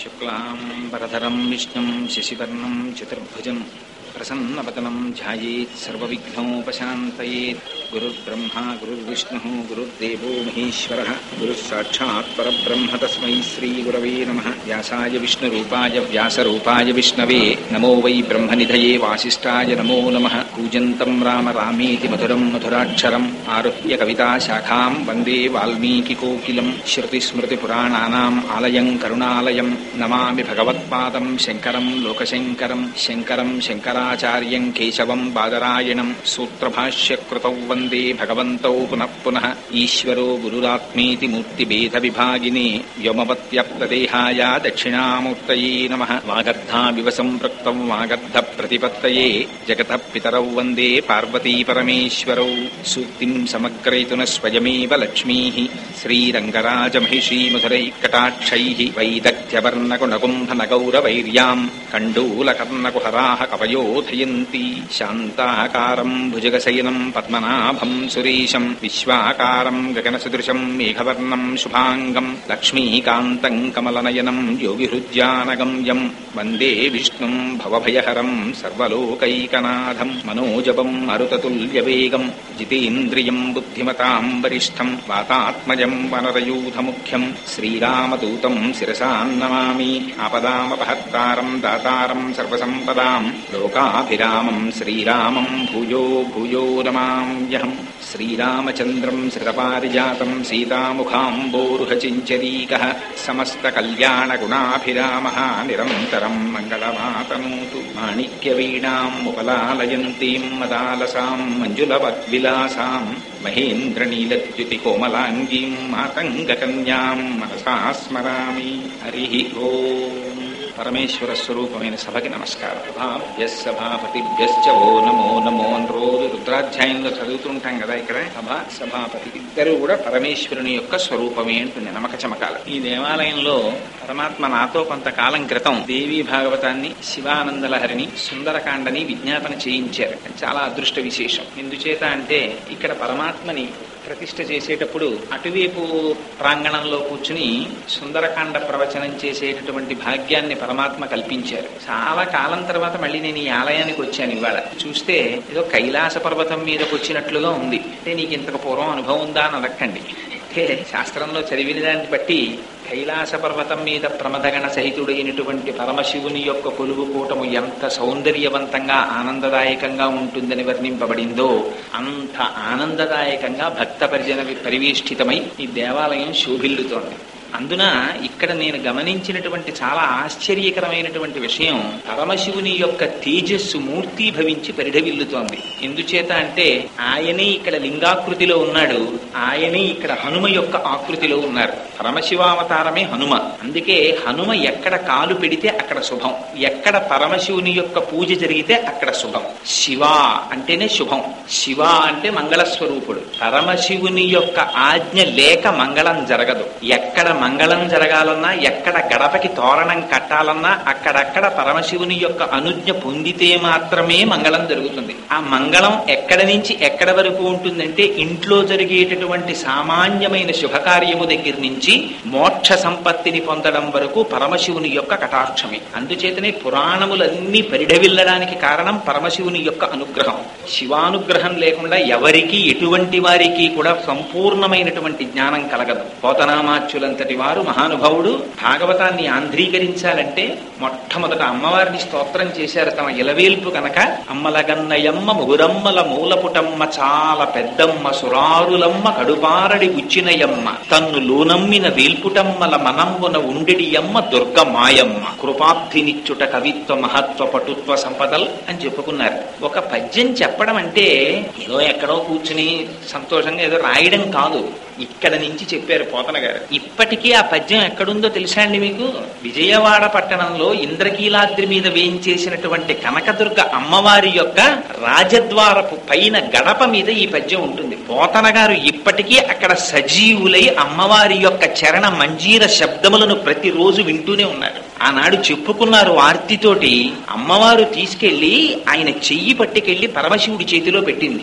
శుక్లాంబరధరం విష్ణుం శశివర్ణం చతుర్భుజం ప్రసన్నవదనం ధ్యాయేత్ సర్వవిఘ్నోపశాంతయేత్. గురుర్బ్రహ్మా గురుర్విష్ణుః గురుర్దేవో మహేశ్వరః గురుః సాక్షాత్ పరబ్రహ్మ తస్మై శ్రీగురవే నమః. వ్యాసాయ విష్ణురూపాయ వ్యాసరూపాయ విష్ణవే నమో వై బ్రహ్మనిధయే వాసిష్ఠాయ నమో నమః. కూజంతం రామ రామేతి మధురం మధురాక్షరం ఆరుహ్య కవితాశాఖాం వందే వాల్మీకికోకిలం. శృతిస్మృతిపురాణానాం ఆలయం కరుణాలయం నమామి భగవత్పాదం శంకరం లోకశంకరం. శంకరం శంకరాచార్యం కేశవం బాదరాయణం సూత్రభాష్యకృతౌ వందే భగవంతౌ పునః పునః. ఈశ్వరో గురురాత్మేతి మూర్తిభేద విభాగినే వ్యోమవత్యప్తదేహాయ దక్షిణామూర్తయే నమః. వాగర్ధావివ సంపృక్తం వాగర్ధ ప్రతిపత్తయే జగతః పితరౌ వందే పార్వతీ పరమేశ్వరౌ. సూక్తిం సమగ్రయతున స్వయమేవ లక్ష్మీః శ్రీరంగరాజమహిషీ మధురైకటాక్షైః. వైదగ్ధ్యవర్ణకునకుంభనగౌరవైర్యాం కండూలకర్ణకుహరాః కవయోధయంతి. శాంతాకారం భుజగశయనం పద్మనాభం సురేశం విశ్వాకారం గగనసదృశం మేఘవర్ణం శుభాంగం. లక్ష్మీకాంతం కమలనయనం యోగిహృద్యానగమ్యం వందే విష్ణుం భవభయహరం సర్వలోకైకనాథం. మనోజవం మరుతతుల్యవేగం జితేంద్రియం బుద్ధిమతాం వరిష్టం వాతాత్మజం వనరయూథముఖ్యం. శ్రీరామదూతం శిరసా నమామి. ఆపదామపహర్తారం దాతారం సర్వసంపదాం లోకాభిరామం శ్రీరామం భూయో భూయో నమామ్యహం. శ్రీరామచంద్రం శ్రితపారిజాతం సీతాముఖాంబోరుహచించరీకః. సమస్తకల్యాణగుణాభిరామः నిరంతరం మంగళమాతనోతు. మాణిక్యవీణాం ఉపలాలయంతీం మదాలసాం మంజులవద్విలాసాం మహేంద్రనీలద్యుతికోమలాంగీం మాతంగకన్యాం మనసా స్మరామి. హరి ఓం. పరమేశ్వర స్వరూపమైన సభకి నమస్కారం. సభాపతిభ్యశ్చ ఓ నమో నమో అని రోజు రుద్రాధ్యాయంలో చదువుతుంటాం కదా. ఇక్కడ సభాపతి ఇద్దరు కూడా పరమేశ్వరుని యొక్క స్వరూపమే అంటుంది నమక చమకాల. ఈ దేవాలయంలో పరమాత్మ నాతో కొంతకాలం క్రితం దేవీ భాగవతాన్ని, శివానందలహరిని, సుందరకాండని విజ్ఞాపన చేయించారు. చాలా అదృష్ట విశేషం. ఎందుచేత అంటే ఇక్కడ పరమాత్మని ప్రతిష్ఠ చేసేటప్పుడు అటువైపు ప్రాంగణంలో కూర్చుని సుందరకాండ ప్రవచనం చేసేటటువంటి భాగ్యాన్ని పరమాత్మ కల్పించారు. చాలా కాలం తర్వాత మళ్ళీ నేను ఈ ఆలయానికి వచ్చాను. ఇవాళ చూస్తే ఏదో కైలాస పర్వతం మీదకి వచ్చినట్లుగా ఉంది. అంటే నీకు ఇంతకు పూర్వం అనుభవం ఉందా అని అడగండి. అంటే శాస్త్రంలో చదివిన దాన్ని బట్టి కైలాస పర్వతం మీద ప్రమదగణ సహితుడైనటువంటి పరమశివుని యొక్క కొలువు కూటము ఎంత సౌందర్యవంతంగా ఆనందదాయకంగా ఉంటుందని వర్ణింపబడిందో అంత ఆనందదాయకంగా భక్త పరివేష్టితమై ఈ దేవాలయం శోభిల్లుతోంది. అందున ఇక్కడ నేను గమనించినటువంటి చాలా ఆశ్చర్యకరమైనటువంటి విషయం, పరమశివుని యొక్క తేజస్సు మూర్తీభవించి పరిఢవిల్లుతోంది. ఎందుచేత అంటే ఆయనే ఇక్కడ లింగాకృతిలో ఉన్నాడు, ఆయనే ఇక్కడ హనుమ యొక్క ఆకృతిలో ఉన్నారు. పరమశివావతారమే హనుమ. అందుకే హనుమ ఎక్కడ కాలు పెడితే అక్కడ శుభం, ఎక్కడ పరమశివుని యొక్క పూజ జరిగితే అక్కడ శుభం. శివ అంటేనే శుభం, శివ అంటే మంగళస్వరూపుడు. పరమశివుని యొక్క ఆజ్ఞ లేక మంగళం జరగదు. ఎక్కడ మంగళం జరగాలన్నా, ఎక్కడ గడపకి తోరణం కట్టాలన్నా అక్కడక్కడ పరమశివుని యొక్క అనుజ్ఞ పొందితే మాత్రమే మంగళం జరుగుతుంది. ఆ మంగళం ఎక్కడి నుంచి ఎక్కడ వరకు ఉంటుందంటే ఇంట్లో జరిగేటటువంటి సామాన్యమైన శుభకార్యము దగ్గర నుంచి మోక్ష సంపత్తిని పొందడం వరకు పరమశివుని యొక్క కటాక్షమే. అందుచేతనే పురాణములన్నీ పరిఢవిల్లడానికి కారణం పరమశివుని యొక్క అనుగ్రహం. శివానుగ్రహం లేకుండా ఎవరికి ఎటువంటి వారికి కూడా సంపూర్ణమైనటువంటి జ్ఞానం కలగదు. పోతనామాచ్యులంతటి వారు మహానుభావుడు భాగవతాన్ని ఆంధ్రీకరించాలంటే మొట్టమొదట అమ్మవారిని స్తోత్రం చేశారు. తమ ఇలవేల్పు కనుక అమ్మలగన్నయమ్మ ముగురమ్మల మూలపుటమ్మ చాలా పెద్దమ్మ సురారులమ్మ కడుపారడి ఉచ్చినయమ్మ తన్ను లోనమ్మిన వేల్పుటమ్మల మనంబున ఉండెడియమ్మ దుర్గ మాయమ్మ కృపాబ్ధినిచ్చుట కవిత్వ మహత్వ పటుత్వ సంపదల్ అని చెప్పుకున్నారు. ఒక పద్యం చెప్పడం అంటే ఏదో ఎక్కడో కూర్చుని సంతోషంగా ఏదో రాయడం కాదు. ఇక్కడ నుంచి చెప్పారు పోతన గారు. ఇప్పటికీ ఆ పద్యం ఎక్కడుందో తెలుసా అండి మీకు? విజయవాడ పట్టణంలో ఇంద్రకీలాద్రి మీద వేయించేసినటువంటి కనకదుర్గ అమ్మవారి యొక్క రాజద్వారపు పైన గడప మీద ఈ పద్యం ఉంటుంది. పోతన గారు ఇప్పటికీ అక్కడ సజీవులై అమ్మవారి యొక్క చరణ మంజీర శబ్దములను ప్రతిరోజు వింటూనే ఉన్నారు. ఆనాడు చెప్పుకున్నారు ఆర్తితోటి. అమ్మవారు తీసుకెళ్లి ఆయన చెయ్యి పట్టుకెళ్లి పరమశివుడి చేతిలో పెట్టింది.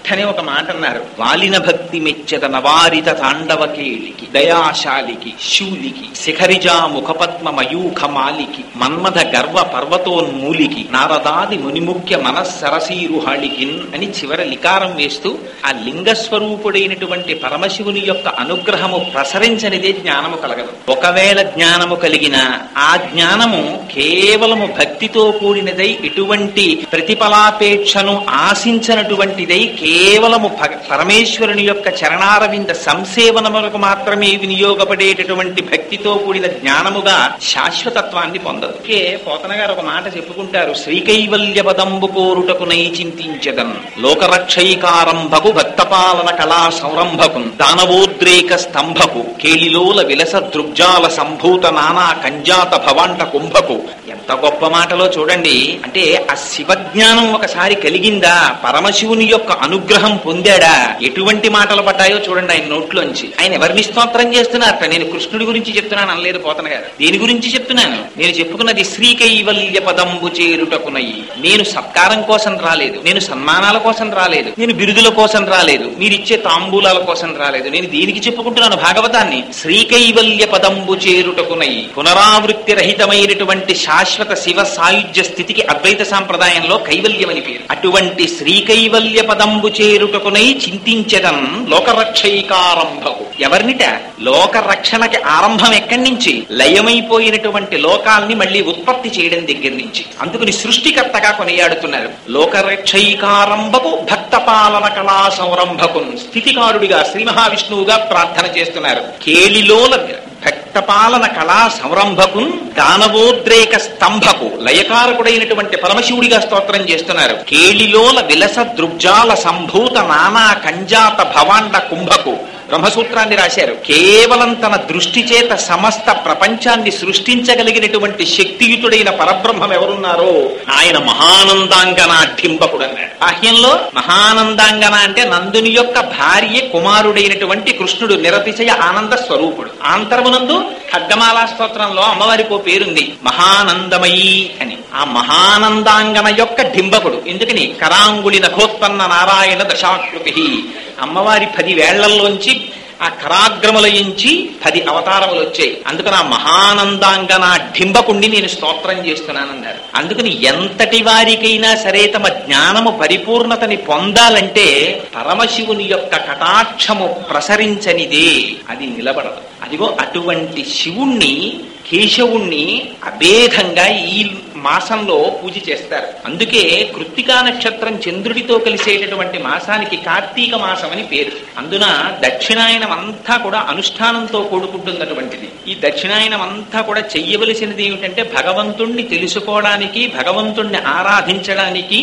వెంటనే ఒక మాట అన్నారు, వాలిన భక్తి మెచ్చద నవారిత తాండవ కేళికి దయాశాలికి శూలికి శిఖరిజా ముఖపద్మ మయూఖ మాలికి మన్మథ గర్వ పర్వతోన్మూలికి నారదాది మునిముఖ్య మనస్సరసీరుహాళికిన్ అని చివర లికారం వేస్తూ ఆ లింగస్వరూపుడైనటువంటి పరమశివుని యొక్క అనుగ్రహము ప్రసరించనిదే జ్ఞానము కలగదు. ఒకవేళ జ్ఞానము కలిగిన ఆ జ్ఞానము కేవలము భక్తితో కూడినదై ఎటువంటి ప్రతిఫలాపేక్షను ఆశించనటువంటిదై కేవలము పరమేశ్వరుని యొక్క చరణారవింద సంసేవనములకు మాత్రమే వినియోగపడేటటువంటి భక్తితో కూడిన జ్ఞానముగా శాశ్వతత్వాన్ని పొందదు. పోతన గారు ఒక మాట చెప్పుకుంటారు, శ్రీకైవల్య పదంబు కోరుటకునై చింతించదన్ లోకరక్షైకారంభకు భక్తపాలన కళా సంరంభకు దానవోద్రేక స్తంభకు కేళిలోల విలస దృగ్జాల సంభూత నానా కంజాత భవాంట కుంభకు. ఎంత గొప్ప మాటలో చూడండి. అంటే ఆ శివజ్ఞానం ఒకసారి కలిగిందా, పరమశివుని యొక్క అనుగ్రహం పొందాడా, ఎటువంటి మాటలు పడ్డాయో చూడండి ఆయన నోట్లోంచి. ఆయన ఎవరిని స్తోత్రం చేస్తున్నారట? నేను కృష్ణుడి గురించి చెప్తున్నాను అనలేదు పోతన గారు. దేని గురించి చెప్తున్నాను? నేను చెప్పుకున్నది శ్రీకైవల్య పదంబు చేరుటకునయి. నేను సత్కారం కోసం రాలేదు, నేను సన్మానాల కోసం రాలేదు, నేను బిరుదుల కోసం రాలేదు, మీరిచ్చే తాంబూలాల కోసం రాలేదు. నేను దీనికి చెప్పుకుంటున్నాను భాగవతాన్ని. శ్రీకైవల్య పదంబు చేరుటకునయి పునరావృత్తి రహితమైనటువంటి శాశ్వత శివ సాయుధ్య స్థితికి అద్వైత సాంప్రదాయంలో కైవల్యం అని పేరు. అటువంటి శ్రీకైవల్య పదంబు చేరుటకునై చింతించదన్ లోకరక్షైకారంభకు. ఎవరినిట? లోక రక్షణకి ఆరంభం ఎక్కడి నుంచి? లయమైపోయినటువంటి లోకాల్ని మళ్ళీ ఉత్పత్తి చేయడం దగ్గర నుంచి. అందుకని సృష్టికర్తగా కొనియాడుతున్నారు. లోకరక్షైకారంభకు భక్త పాలన కళా సంరంభకు స్థితికారుడిగా శ్రీ మహావిష్ణువుగా ప్రార్థన చేస్తున్నారు. కేళిలోల భక్తపాలన కళా సంరంభకు దానవోద్రేక స్తంభకు లయకారకుడైనటువంటి పరమశివుడిగా స్తోత్రం చేస్తున్నారు. కేళిలోల విలస దృగ్జాల సంభూత నానా కంజాత భవాండ కుంభకు బ్రహ్మసూత్రాన్ని రాశారు. కేవలం తన దృష్టి చేత సమస్త ప్రపంచాన్ని సృష్టించగలిగినటువంటి శక్తియుతుడైన పరబ్రహ్మం ఎవరున్నారో ఆయన మహానందాంగన ఢింబకుడు అన్నాడు. బాహ్యంలో మహానందాంగన అంటే నందుని యొక్క భార్య కుమారుడైనటువంటి కృష్ణుడు నిరతిశయ ఆనంద స్వరూపుడు. ఆంతరమునందు ఖడ్గమాలా స్తోత్రంలో అమ్మవారికి ఓ పేరుంది మహానందమయీ అని. ఆ మహానందాంగన యొక్క ఢింబకుడు. ఎందుకని? కరాంగుళి నఖోత్పన్న నారాయణ దశాకృతి. అమ్మవారి 10 వేళ్లలోంచి ఆ కరాగ్రములయించి 10 అవతారములు వచ్చాయి. అందుకని ఆ మహానందాంగన ఢింబకుణ్ణి నేను స్తోత్రం చేస్తున్నానన్నారు. అందుకని ఎంతటి వారికైనా సరే తమ జ్ఞానము పరిపూర్ణతని పొందాలంటే పరమశివుని యొక్క కటాక్షము ప్రసరించనిదే అది నిలబడదు. అదిగో అటువంటి శివుణ్ణి కేశవుణ్ణి అభేదంగా ఈ మాసంలో పూజ చేస్తారు. అందుకే కృత్తికా నక్షత్రం చంద్రుడితో కలిసేటటువంటి మాసానికి కార్తీక మాసం అని పేరు. అందున దక్షిణాయనం అంతా కూడా అనుష్ఠానంతో కూడుకుంటున్నటువంటిది. ఈ దక్షిణాయనం అంతా కూడా చెయ్యవలసినది ఏమిటంటే భగవంతుణ్ణి తెలుసుకోవడానికి, భగవంతుణ్ణి ఆరాధించడానికి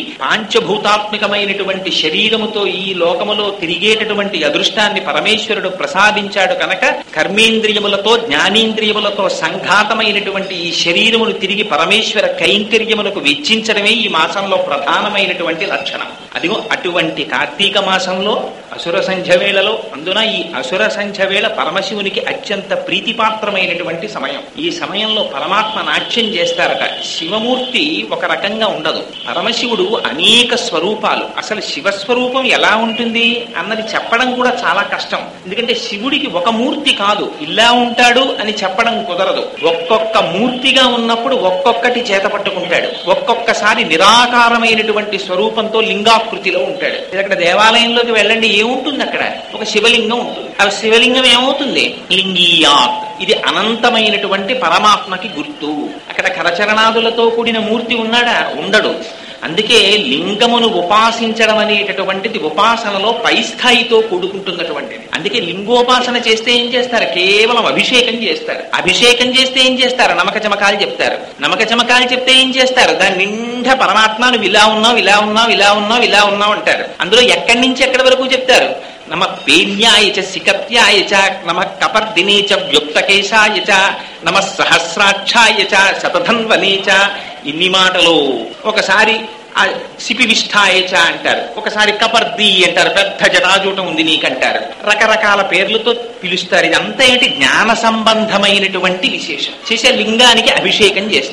పాంచభూతాత్మకమైనటువంటి శరీరముతో ఈ లోకములో తిరిగేటటువంటి అదృష్టాన్ని పరమేశ్వరుడు ప్రసాదించాడు కనుక కర్మేంద్రియములతో జ్ఞానేంద్రియములతో సంఘాతమైనటువంటి ఈ శరీరమును తిరిగి పరమేశ్వర కైంకర్యములకు వెచ్చించడమే ఈ మాసంలో ప్రధానమైనటువంటి లక్షణం. అదిగో అటువంటి కార్తీక మాసంలో అసుర సంధ్య వేళలో, అందున ఈ అసుర సంధ్య వేళ పరమశివునికి అత్యంత ప్రీతిపాత్రమైనటువంటి సమయం. ఈ సమయంలో పరమాత్మ నాట్యం చేస్తారట. శివమూర్తి ఒక రకంగా ఉండదు, పరమశివుడు అనేక స్వరూపాలు. అసలు శివస్వరూపం ఎలా ఉంటుంది అన్నది చెప్పడం కూడా చాలా కష్టం. ఎందుకంటే శివుడికి ఒక మూర్తి కాదు, ఇలా ఉంటాడు అని చెప్పడం కుదరదు. ఒక్కొక్క మూర్తిగా ఉన్నప్పుడు ఒక్కొక్కటి చేత పట్టుకుంటాడు. ఒక్కొక్కసారి నిరాకారమైనటువంటి స్వరూపంతో లింగాకృతిలో ఉంటాడు. అక్కడ దేవాలయంలోకి వెళ్ళండి, ఏముంటుంది అక్కడ? ఒక శివలింగం ఉంటుంది. ఆ శివలింగం ఏమవుతుంది? లింగీయాత్. ఇది అనంతమైనటువంటి పరమాత్మకి గుర్తు. అక్కడ కరచరణాదులతో కూడిన మూర్తి ఉన్నాడా? ఉండడు. అందుకే లింగమును ఉపాసించడం అనేటటువంటిది ఉపాసనలో పై స్థాయితో కూడుకుంటున్నటువంటిది. అందుకే లింగోపాసన చేస్తే ఏం చేస్తారు? కేవలం అభిషేకం చేస్తారు. అభిషేకం చేస్తే ఏం చేస్తారు? నమక చమకాలు చెప్తారు. నమక చమకాలు చెప్తే ఏం చేస్తారు? దాని నిండా పరమాత్మ నువ్వు ఇలా ఉన్నావు, ఇలా ఉన్నావు, ఇలా ఉన్నావు, ఇలా ఉన్నావు అంటారు. అందులో ఎక్కడి నుంచి ఎక్కడి వరకు చెప్తారు? నమ పేన్యాయ చ సికత్యాయ చ నమ కపర్దినే చ వ్యుక్తకేశాయ చ నమ సహస్రాక్షాయ చ శతధన్వనే చ. ఇన్ని మాటలు. ఒకసారి ఆ శిపివిష్ఠాయచ అంటారు, ఒకసారి కపర్ది అంటారు, పెద్ద జటాజూటం ఉంది నీకంటారు. రకరకాల పేర్లతో పిలుస్తారు. ఇదంతా ఏంటి? జ్ఞాన సంబంధమైనటువంటి విశేషం. చేసే లింగానికి అభిషేకం చేస్తారు.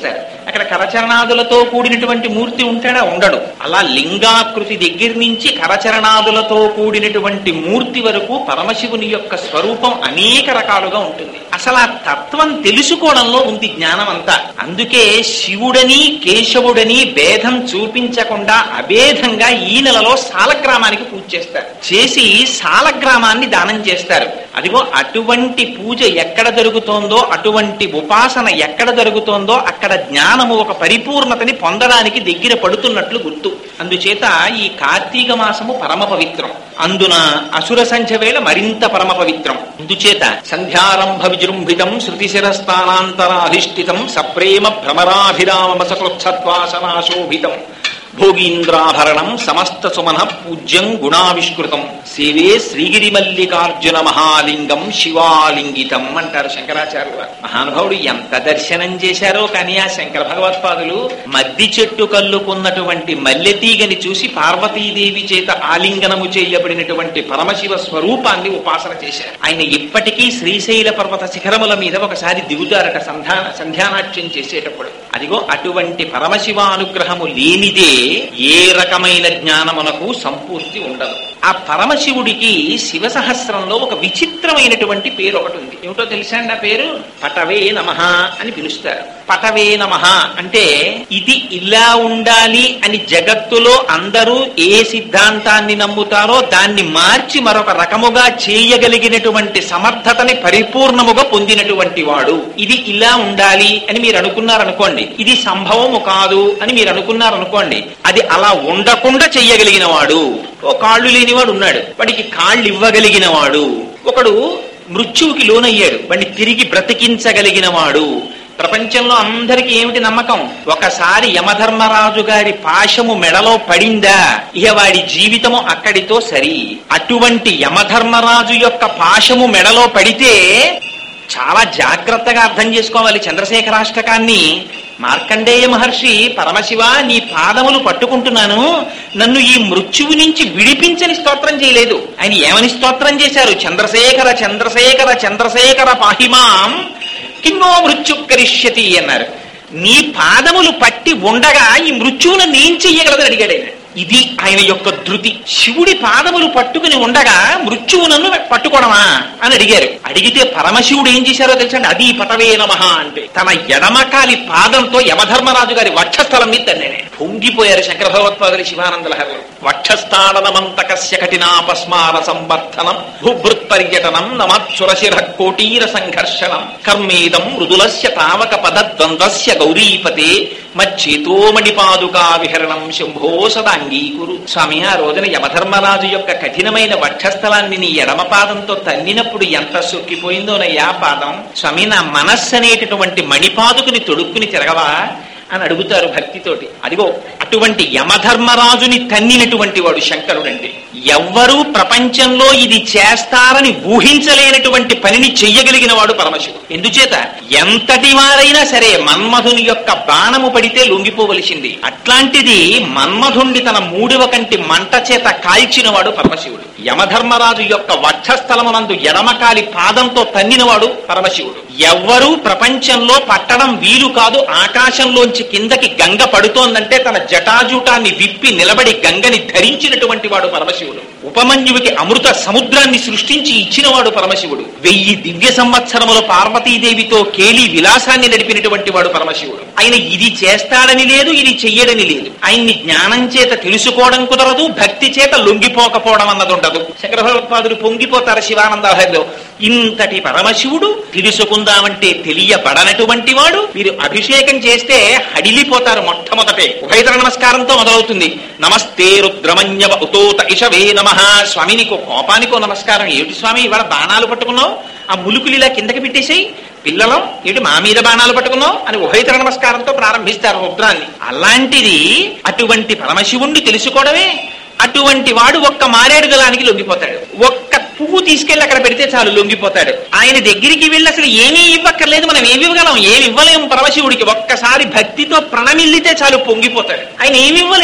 అక్కడ కరచరణాదులతో కూడినటువంటి మూర్తి ఉంటాడా? ఉండడు. అలా లింగాకృతి దగ్గర నుంచి కరచరణాదులతో కూడినటువంటి మూర్తి వరకు పరమశివుని యొక్క స్వరూపం అనేక రకాలుగా ఉంటుంది. అసలు ఆ తత్వం తెలుసుకోవడంలో ఉంది జ్ఞానం అంతా. అందుకే శివుడని కేశవుడని భేదం చూపించకుండా అభేదంగా ఈ నెలలో సాలగ్రామానికి పూజ చేస్తారు. చేసి సాలగ్రామాన్ని దానం చేస్తారు. అదిగో అటువంటి పూజ ఎక్కడ జరుగుతోందో, అటువంటి ఉపాసన ఎక్కడ జరుగుతోందో అక్కడ జ్ఞానము ఒక పరిపూర్ణతని పొందడానికి దగ్గర పడుతున్నట్లు గుర్తు. అందుచేత ఈ కార్తీక మాసము పరమ పవిత్రం. అందున అసుర సంధ్య వేళ మరింత పరమ పవిత్రం. అందుచేత సంధ్యారంభ విజృంభితం శృతిశిరస్థానాంతరాధిష్ఠితం సప్రేమ భ్రమరాభిరామసకృత్సత్వాసనాశోభితం భోగీంద్రాభరణం సమస్త సుమన పూజ్యం గుణావిష్కృతం సేవే శ్రీగిరి మల్లికార్జున మహాలింగం శివాలింగితం అంటారు శంకరాచార్యులు. మహానుభావుడు ఎంత దర్శనం చేశారో కానీ ఆ శంకర భగవత్పాదులు మద్ది చెట్టు కల్లుకున్నటువంటి మల్లెతీగని చూసి పార్వతీదేవి చేత ఆలింగనము చేయబడినటువంటి పరమశివ స్వరూపాన్ని ఉపాసన చేశారు. ఆయన ఇప్పటికీ శ్రీశైల పర్వత శిఖరముల మీద ఒకసారి దిగుతారట సంధ్యానాట్యం చేసేటప్పుడు. అదిగో అటువంటి పరమశివానుగ్రహము లేనిదే ఏ రకమైన జ్ఞానమునకు సంపూర్తి ఉండదు. ఆ పరమశివుడికి శివ సహస్రంలో ఒక విచిత్రమైనటువంటి పేరు ఒకటి ఉంది. ఏమిటో తెలుసా అండి? ఆ పేరు పటవే నమః అని పిలుస్తారు. పటవే నమః అంటే ఇది ఇలా ఉండాలి అని జగత్తులో అందరూ ఏ సిద్ధాంతాన్ని నమ్ముతారో దాన్ని మార్చి మరొక రకముగా చేయగలిగినటువంటి సమర్థతని పరిపూర్ణముగా పొందినటువంటి వాడు. ఇది ఇలా ఉండాలి అని మీరు అనుకున్నారనుకోండి, ఇది సంభవము కాదు అని మీరు అనుకున్నారనుకోండి, అది అలా ఉండకుండా చెయ్యగలిగిన వాడు. ఓ కాళ్ళు లేనివాడు ఉన్నాడు, వాడికి కాళ్ళు ఇవ్వగలిగిన వాడు. ఒకడు మృత్యువుకి లోనయ్యాడు, వాడిని తిరిగి బ్రతికించగలిగిన వాడు. ప్రపంచంలో అందరికీ ఏమిటి నమ్మకం? ఒకసారి యమధర్మరాజు గారి పాశము మెడలో పడిందా ఇక వాడి జీవితము అక్కడితో సరి. అటువంటి యమధర్మరాజు యొక్క పాశము మెడలో పడితే చాలా జాగ్రత్తగా అర్థం చేసుకోవాలి చంద్రశేఖరాష్టకాన్ని. మార్కండేయ మహర్షి, పరమశివ నీ పాదములు పట్టుకుంటున్నాను, నన్ను ఈ మృత్యువు నుంచి విడిపించని స్తోత్రం చేయలేదు. ఆయన ఏమని స్తోత్రం చేశారు? చంద్రశేఖర చంద్రశేఖర చంద్రశేఖర పాహిమాం కిన్నో మృత్యు కరిష్యతి అన్నారు. నీ పాదములు పట్టి ఉండగా ఈ మృత్యువును నేను చెయ్యగలదని అడిగాడు ఆయన. ఇది ఆయన యొక్క ధృతి. శివుడి పాదములు పట్టుకుని ఉండగా మృత్యువు నన్ను పట్టుకోవడమా అని అడిగారు. అడిగితే పరమశివుడు ఏం చేశారో తెలుసండి? అది పటవే నమః అంటే తన ఎడమకాలి పాదంతో యమధర్మరాజు గారి వక్షస్థలం మీద తన్నేనే. పొంగిపోయారు శంకర భగవత్పాదులు శివానంద లహరిలో. వక్షస్థాడనమంతకస్య కఠినాపస్మార సంవర్ధనం భూభృత్పర్యటనం నమచ్చురశిర కోటీర సంఘర్షణం కర్మేదం మృదులస్య తావక పదద్వంద్వస్య గౌరీపతే మచ్చేతోమణిపాదుకా విహరణం శంభో సదాంగీకురు. స్వామి, ఆ రోజున యమధర్మరాజు యొక్క కఠినమైన వక్షస్థలాన్ని నీ ఎడమ పాదంతో తన్నినప్పుడు ఎంత సొక్కిపోయిందోనయ్యా పాదం. స్వామి, నా మనస్సు అనేటటువంటి మణిపాదుకుని తొడుక్కుని తిరగవా అని అడుగుతారు భక్తితోటి. అదిగో అటువంటి యమధర్మరాజుని తన్నినటువంటి వాడు శంకరుడంటే. ఎవ్వరూ ప్రపంచంలో ఇది చేస్తారని ఊహించలేనటువంటి పనిని చెయ్యగలిగిన వాడు పరమశివుడు. ఎందుచేత ఎంతటి వారైనా సరే మన్మధుని యొక్క బాణము పడితే లొంగిపోవలసింది. అట్లాంటిది మన్మధుణ్ణి తన మూడివ కంటి మంట చేత కాల్చిన వాడు పరమశివుడు. యమధర్మరాజు యొక్క వక్షస్థలమునందు ఎడమకాలి పాదంతో తన్నినవాడు పరమశివుడు. ఎవ్వరూ ప్రపంచంలో పట్టడం వీలు కాదు. ఆకాశంలోంచి కిందకి గంగ పడుతోందంటే తన జటాజూటాన్ని విప్పి నిలబడి గంగని ధరించినటువంటి వాడు పరమశివుడు. ఉపమన్యుడికి అమృత సముద్రాన్ని సృష్టించి ఇచ్చినవాడు పరమశివుడు. 1000 దివ్య సంవత్సరములు పార్వతీదేవితో కేలి విలాసాన్ని నడిపినటువంటి వాడు పరమశివుడు. ఆయన ఇది చేస్తాడని లేదు, ఇది చెయ్యడని లేదు. ఆయన్ని జ్ఞానం చేత తెలుసుకోవడం కుదరదు, భక్తి చేత లొంగిపోకపోవడం అన్నది ఉండదు. శంకర భగవత్పాదులు పొంగిపోతారు శివానందలో. ఇంతటి పరమశివుడు తెలుసుకుందామంటే తెలియబడనటువంటి వాడు. మీరు అభిషేకం చేస్తే హడిలిపోతారు. మొట్టమొదటే ఉభయతర నమస్కారంతో మొదలవుతుంది. నమస్తే రుద్రమన్యవ ఉతోత ఇషవే నమః. స్వామి, నీకు కోపానికో నమస్కారం. ఏమిటి స్వామి ఇవాళ బాణాలు పట్టుకున్నావు? ఆ ములుకులు ఇలా కిందకి పెట్టేసేయి. పిల్లలం ఏమిటి మా మీద బాణాలు పట్టుకున్నావు అని ఉభయతర నమస్కారంతో ప్రారంభిస్తారు రుద్రాన్ని. అలాంటిది అటువంటి పరమశివుణ్ణి తెలుసుకోవడమే. అటువంటి వాడు ఒక్క మారేడు దళానికి లొంగిపోతాడు. ఒక్క పువ్వు తీసుకెళ్లి అక్కడ పెడితే చాలు లొంగిపోతాడు. ఆయన దగ్గరికి వెళ్ళి అసలు ఏమీ ఇవ్వక్కర్లేదు. మనం ఏమి ఇవ్వగలం? ఏమి ఇవ్వలేము పరమశివుడికి. ఒక్కసారి భక్తితో ప్రణమిల్లితే చాలు పొంగిపోతాడు. ఆయన ఏమి ఇవ్వలేడు.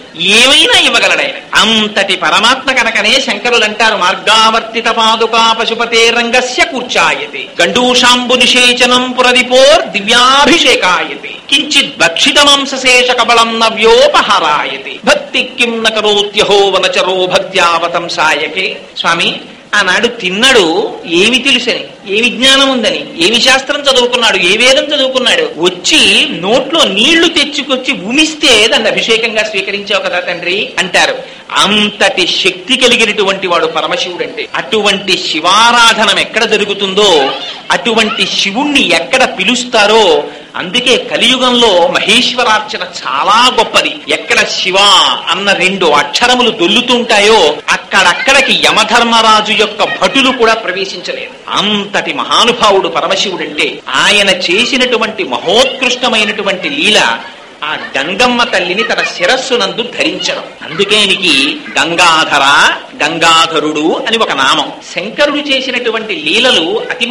ఏమైనా ఇవ్వగలడు ఆయన. అంతటి పరమాత్మ కనుకనే శంకరులు అంటారు, మార్గావర్తిత పాదుకా పశుపతే రంగస్య కూర్చాయతే గండూషాంబు నిషేచనం పురదిపోర్ దివ్యాభిషేకాయతే కించిత్ భక్షితమాంసశేష కబళం నవ్యోపహారాయతే భక్తి కిం న కరోత్యహో వనచరో భక్త్యావతంసాయకే. స్వామి, ఆనాడు తిన్నాడు ఏమి తెలుసని, ఏమి జ్ఞానం ఉందని, ఏమి శాస్త్రం చదువుకున్నాడు, ఏ వేదం చదువుకున్నాడు, వచ్చి నోట్లో నీళ్లు తెచ్చుకొచ్చి ఉమిస్తే దాన్ని అభిషేకంగా స్వీకరించావు కదా తండ్రి అంటారు. అంతటి శక్తి కలిగినటువంటి వాడు పరమశివుడు అంటే. అటువంటి శివారాధనం ఎక్కడ జరుగుతుందో, అటువంటి శివుణ్ణి ఎక్కడ పిలుస్తారో, అందుకే కలియుగంలో మహేశ్వరార్చన చాలా గొప్పది. ఎక్కడ శివ అన్న 2 అక్షరములు దొల్లుతుంటాయో అక్కడక్కడికి యమధర్మరాజు యొక్క భటులు కూడా ప్రవేశించలేదు. అంతటి మహానుభావుడు పరమశివుడంటే. ఆయన చేసినటువంటి మహోత్కృష్టమైనటువంటి లీల ఆ గంగమ్మ తల్లిని తన శిరస్సునందు ధరించడం. అందుకే ఆయనకి గంగాధరుడు అని ఒక నామం. శంకరుడు చేసినటువంటి లీలలు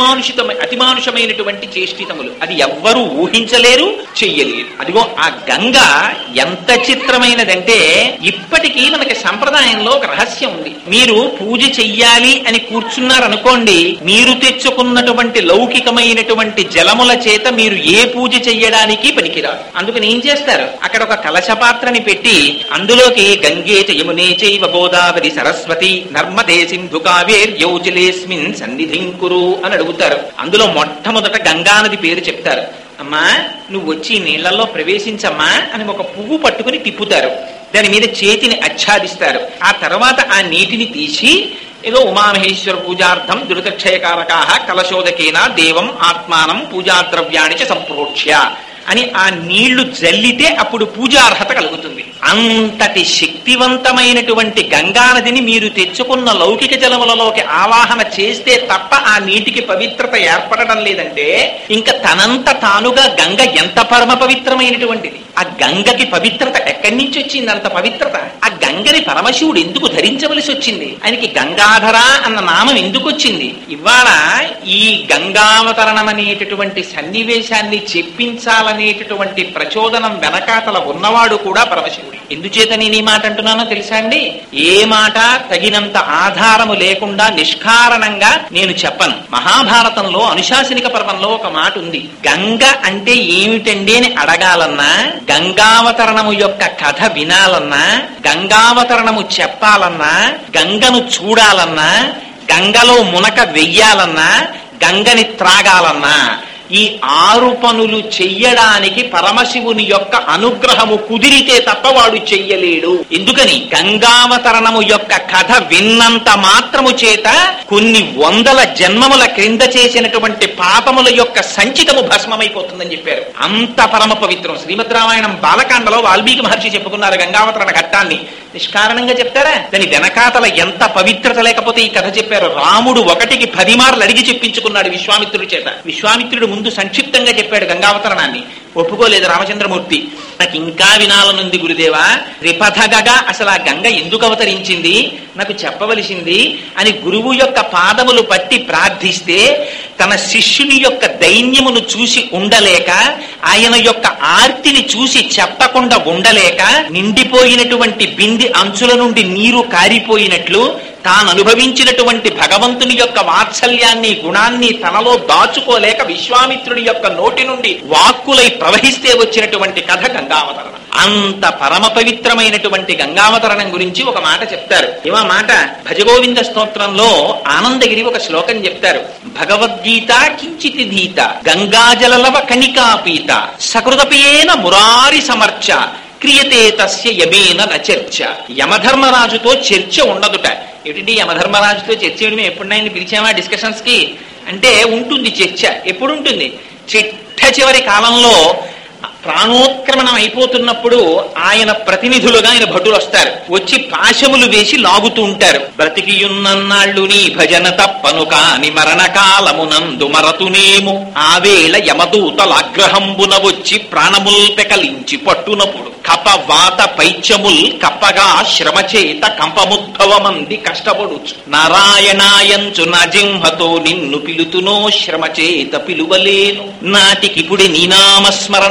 అతిమానుషమైనటువంటి చేష్టితములు. అది ఎవ్వరూ ఊహించలేరు, చెయ్యలేరు. అదిగో ఆ గంగ ఎంత చిత్రమైనదంటే, ఇప్పటికీ మనకి సంప్రదాయంలో ఒక రహస్యం ఉంది. మీరు పూజ చెయ్యాలి అని కూర్చున్నారనుకోండి, మీరు తెచ్చుకున్నటువంటి లౌకికమైనటువంటి జలముల చేత మీరు ఏ పూజ చెయ్యడానికి పనికిరాదు. అందుకని ఏం చేస్తారు, అక్కడ ఒక కలశ పాత్రని పెట్టి అందులోకి గంగే చ యమునే చైవ గోదావరి సరస్వతి నర్మదే సింధు కావేర్యౌజలేస్మిన్ సన్నిధిం కురు అని అడుగుతారు. అందులో మొట్టమొదట గంగానది పేరు చెప్తారు. అమ్మా, నువ్వు వచ్చి నీళ్లలో ప్రవేశించమ్మా అని ఒక పువ్వు పట్టుకుని తిప్పుతారు. దాని మీద చేతిని ఆచ్ఛాదిస్తారు. ఆ తర్వాత ఆ నీటిని తీసి ఏదో ఉమామహేశ్వర పూజార్థం దురితక్షయకారకా కలశోదకేన దేవం ఆత్మానం పూజాద్రవ్యాణి చ సంప్రోక్ష్య అని ఆ నీళ్లు జల్లితే అప్పుడు పూజార్హత కలుగుతుంది. అంతటి శక్తివంతమైనటువంటి గంగానదిని మీరు తెచ్చుకున్న లౌకిక జలములలోకి ఆవాహన చేస్తే తప్ప ఆ నీటికి పవిత్రత ఏర్పడడం లేదంటే, ఇంకా తనంత తానుగా గంగ ఎంత పరమ పవిత్రమైనటువంటిది. ఆ గంగకి పవిత్రత ఎక్కడి నుంచి వచ్చింది? అంత పవిత్రత. ఆ గంగని పరమశివుడు ఎందుకు ధరించవలసి వచ్చింది? ఆయనకి గంగాధర అన్న నామం ఎందుకు వచ్చింది? ఇవాళ ఈ గంగావతరణం అనేటటువంటి సన్నివేశాన్ని చెప్పించాలనేటటువంటి ప్రచోదనం వెనకాతల ఉన్నవాడు కూడా పరమశివుడు. ఎందుచేత నేను ఈ మాట అంటున్నానో తెలుసా అండి? ఏ మాట తగినంత ఆధారము లేకుండా నిష్కారణంగా నేను చెప్పను. మహాభారతంలో అనుశాసనిక పర్వంలో ఒక మాట ఉంది. గంగ అంటే ఏమిటండి అని అడగాలన్నా, గంగావతరణము యొక్క కథ వినాలన్నా, గంగావతరణము చెప్పాలన్నా, గంగను చూడాలన్నా, గంగలో మునక వెయ్యాలన్నా, గంగని త్రాగాలన్నా, ఈ 6 పనులు చెయ్యడానికి పరమశివుని యొక్క అనుగ్రహము కుదిరితే తప్ప వాడు చెయ్యలేడు. ఎందుకని? గంగావతరణము యొక్క కథ విన్నంత మాత్రము చేత కొన్ని 100 జన్మముల క్రింద చేసినటువంటి పాపముల యొక్క సంచితము భస్మమైపోతుందని చెప్పారు. అంత పరమ పవిత్రం. శ్రీమద్ రామాయణం బాలకాండలో వాల్మీకి మహర్షి చెప్పుకున్నారు గంగావతరణ ఘట్టాన్ని. నిష్కారణంగా చెప్తారా? దాని వెనకాతల ఎంత పవిత్రత లేకపోతే ఈ కథ చెప్పారు. రాముడు 1కి 10 మార్లు అడిగి చెప్పించుకున్నాడు విశ్వామిత్రుడి చేత. విశ్వామిత్రుడు ముందు సంక్షిప్తంగా చెప్పాడు గంగావతరణాన్ని. ఒప్పుకోలేదు రామచంద్రమూర్తి. నాకు ఇంకా వినాలనుంది గురుదేవా, రిపథగగా అసలు ఆ గంగ ఎందుకు అవతరించింది నాకు చెప్పవలసింది అని గురువు యొక్క పాదములు పట్టి ప్రార్థిస్తే, తన శిష్యుని యొక్క దైన్యమును చూసి ఉండలేక, ఆయన యొక్క ఆర్తిని చూసి చెప్పకుండా ఉండలేక, నిండిపోయినటువంటి బింది అంచుల నుండి నీరు కారిపోయినట్లు తాను అనుభవించినటువంటి భగవంతుని యొక్క వాత్సల్యాన్ని, గుణాన్ని తనలో దాచుకోలేక విశ్వామిత్రుడి యొక్క నోటి నుండి వాక్కులై ప్రవహిస్తే వచ్చినటువంటి కథ గంగావతరణం. అంత పరమ పవిత్రమైనటువంటి గంగావతరణం గురించి ఒక మాట చెప్తారు. ఏమా మాట? భజగోవింద స్తోత్రంలో ఆనందగిరి ఒక శ్లోకం చెప్తారు. భగవద్గీత కించితి ధీత గంగాజలలవ కణికాపీత సకృతపేన మురారి సమర్చ క్రియతే తస్య యమేన నచర్చ. యమధర్మరాజుతో చర్చ ఉండదుట. ఏమిటి యమధర్మరాజుతో చర్చ? మేము ఎప్పుడైనా పిలిచామా డిస్కషన్స్ కి అంటే? ఉంటుంది చర్చ. ఎప్పుడు ఉంటుంది? చిట్ట చివరి కాలంలో ప్రాణోత్క్రమణం అయిపోతున్నప్పుడు ఆయన ప్రతినిధులుగా ఆయన భటులు వస్తారు. వచ్చి పాశములు వేసి లాగుతూ ఉంటారు. బ్రతికియున్నన్నాళ్ళు నీ భజన తప్పను కాని మరణకాలమునందు మరతునేము ఆవేళ యమదూతలాగ్రహంబున వచ్చి ప్రాణముల్ పెకలించి పట్టునప్పుడు కప వాత పైత్యముల్ కప్పగా శ్రమచేత కంపముద్భవమంది కష్టపడుచు నారాయణాయంచు నా జింహతో నిన్ను పిలుతునో శ్రమచేత పిలువలేను నాటికిపుడి నీనామస్మరణ చేత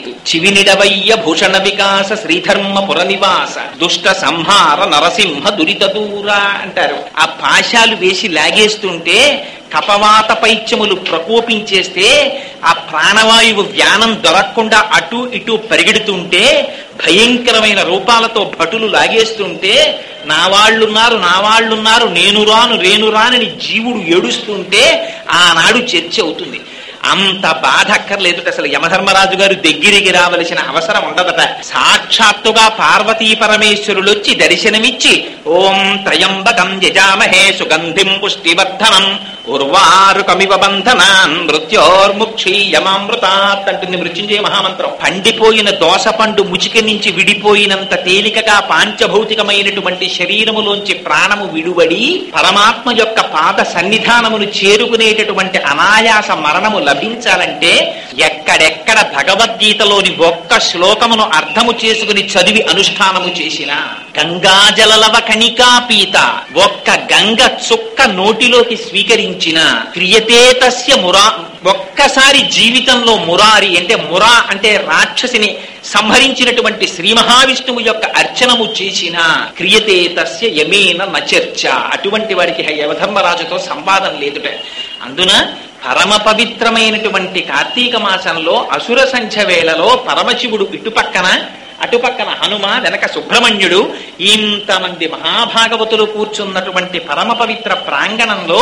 చేతు చివినిడవయ్య భూషణ వికాస శ్రీధర్మ పురనివాస దుష్ట సంహార నరసింహ దురిత దూర అంటారు. ఆ పాశాలు వేసి లాగేస్తుంటే కపవాత పైత్యములు ప్రకోపించేస్తే ఆ ప్రాణవాయువు వ్యానం దొరకకుండా అటు ఇటు పరిగెడుతుంటే భయంకరమైన రూపాలతో భటులు లాగేస్తుంటే నా వాళ్ళున్నారు నేను రానని జీవుడు ఏడుస్తుంటే ఆనాడు చర్చ అవుతుంది. అంత బాధ అక్కర్లేదు. అసలు యమధర్మరాజు గారు దగ్గరికి రావలసిన అవసరం ఉండదట. సాక్షాత్తుగా పార్వతీ పరమేశ్వరులు వచ్చి దర్శనమిచ్చి ఓం త్రయంబకం యజామహే సుగంధిం పుష్టివర్ధనం ఉర్వారుకమివ బంధనాన్ మృత్యోర్ముక్షీయమామృతాత్ అంటుంది మృత్యుంజయ మహామంత్రం. పండిపోయిన దోస పండు ముచిక నుంచి విడిపోయినంత తేలికగా పాంచభౌతికమైనటువంటి శరీరములోంచి ప్రాణము విడువడి పరమాత్మ యొక్క పాద సన్నిధానమును చేరుకునేటటువంటి అనాయాస మరణము లభించాలంటే ఎక్కడెక్కడ భగవద్గీతలోని ఒక్క శ్లోకమును అర్థము చేసుకుని చదివి అనుష్ఠానము చేసిన గంగాజలలవ కణికాపీత ఒక్క గంగ చుక్క నోటిలోకి స్వీకరించిన క్రియతే తస్య మురా ఒక్కసారి జీవితంలో మురారి అంటే మురా అంటే రాక్షసిని సంహరించినటువంటి శ్రీ మహావిష్ణువు యొక్క అర్చనము చేసిన క్రియతే తస్య యమేన నచర్చ అటువంటి వారికి యమధర్మరాజుతో సంవాదం లేదుట. అందున పరమ పవిత్రమైనటువంటి కార్తీక మాసంలో అసుర సంఖ్య వేళలో పరమశివుడు అటుపక్కన హనుమ, వెనక సుబ్రహ్మణ్యుడు, ఇంతమంది మహాభాగవతులు కూర్చున్నటువంటి పరమ పవిత్ర ప్రాంగణంలో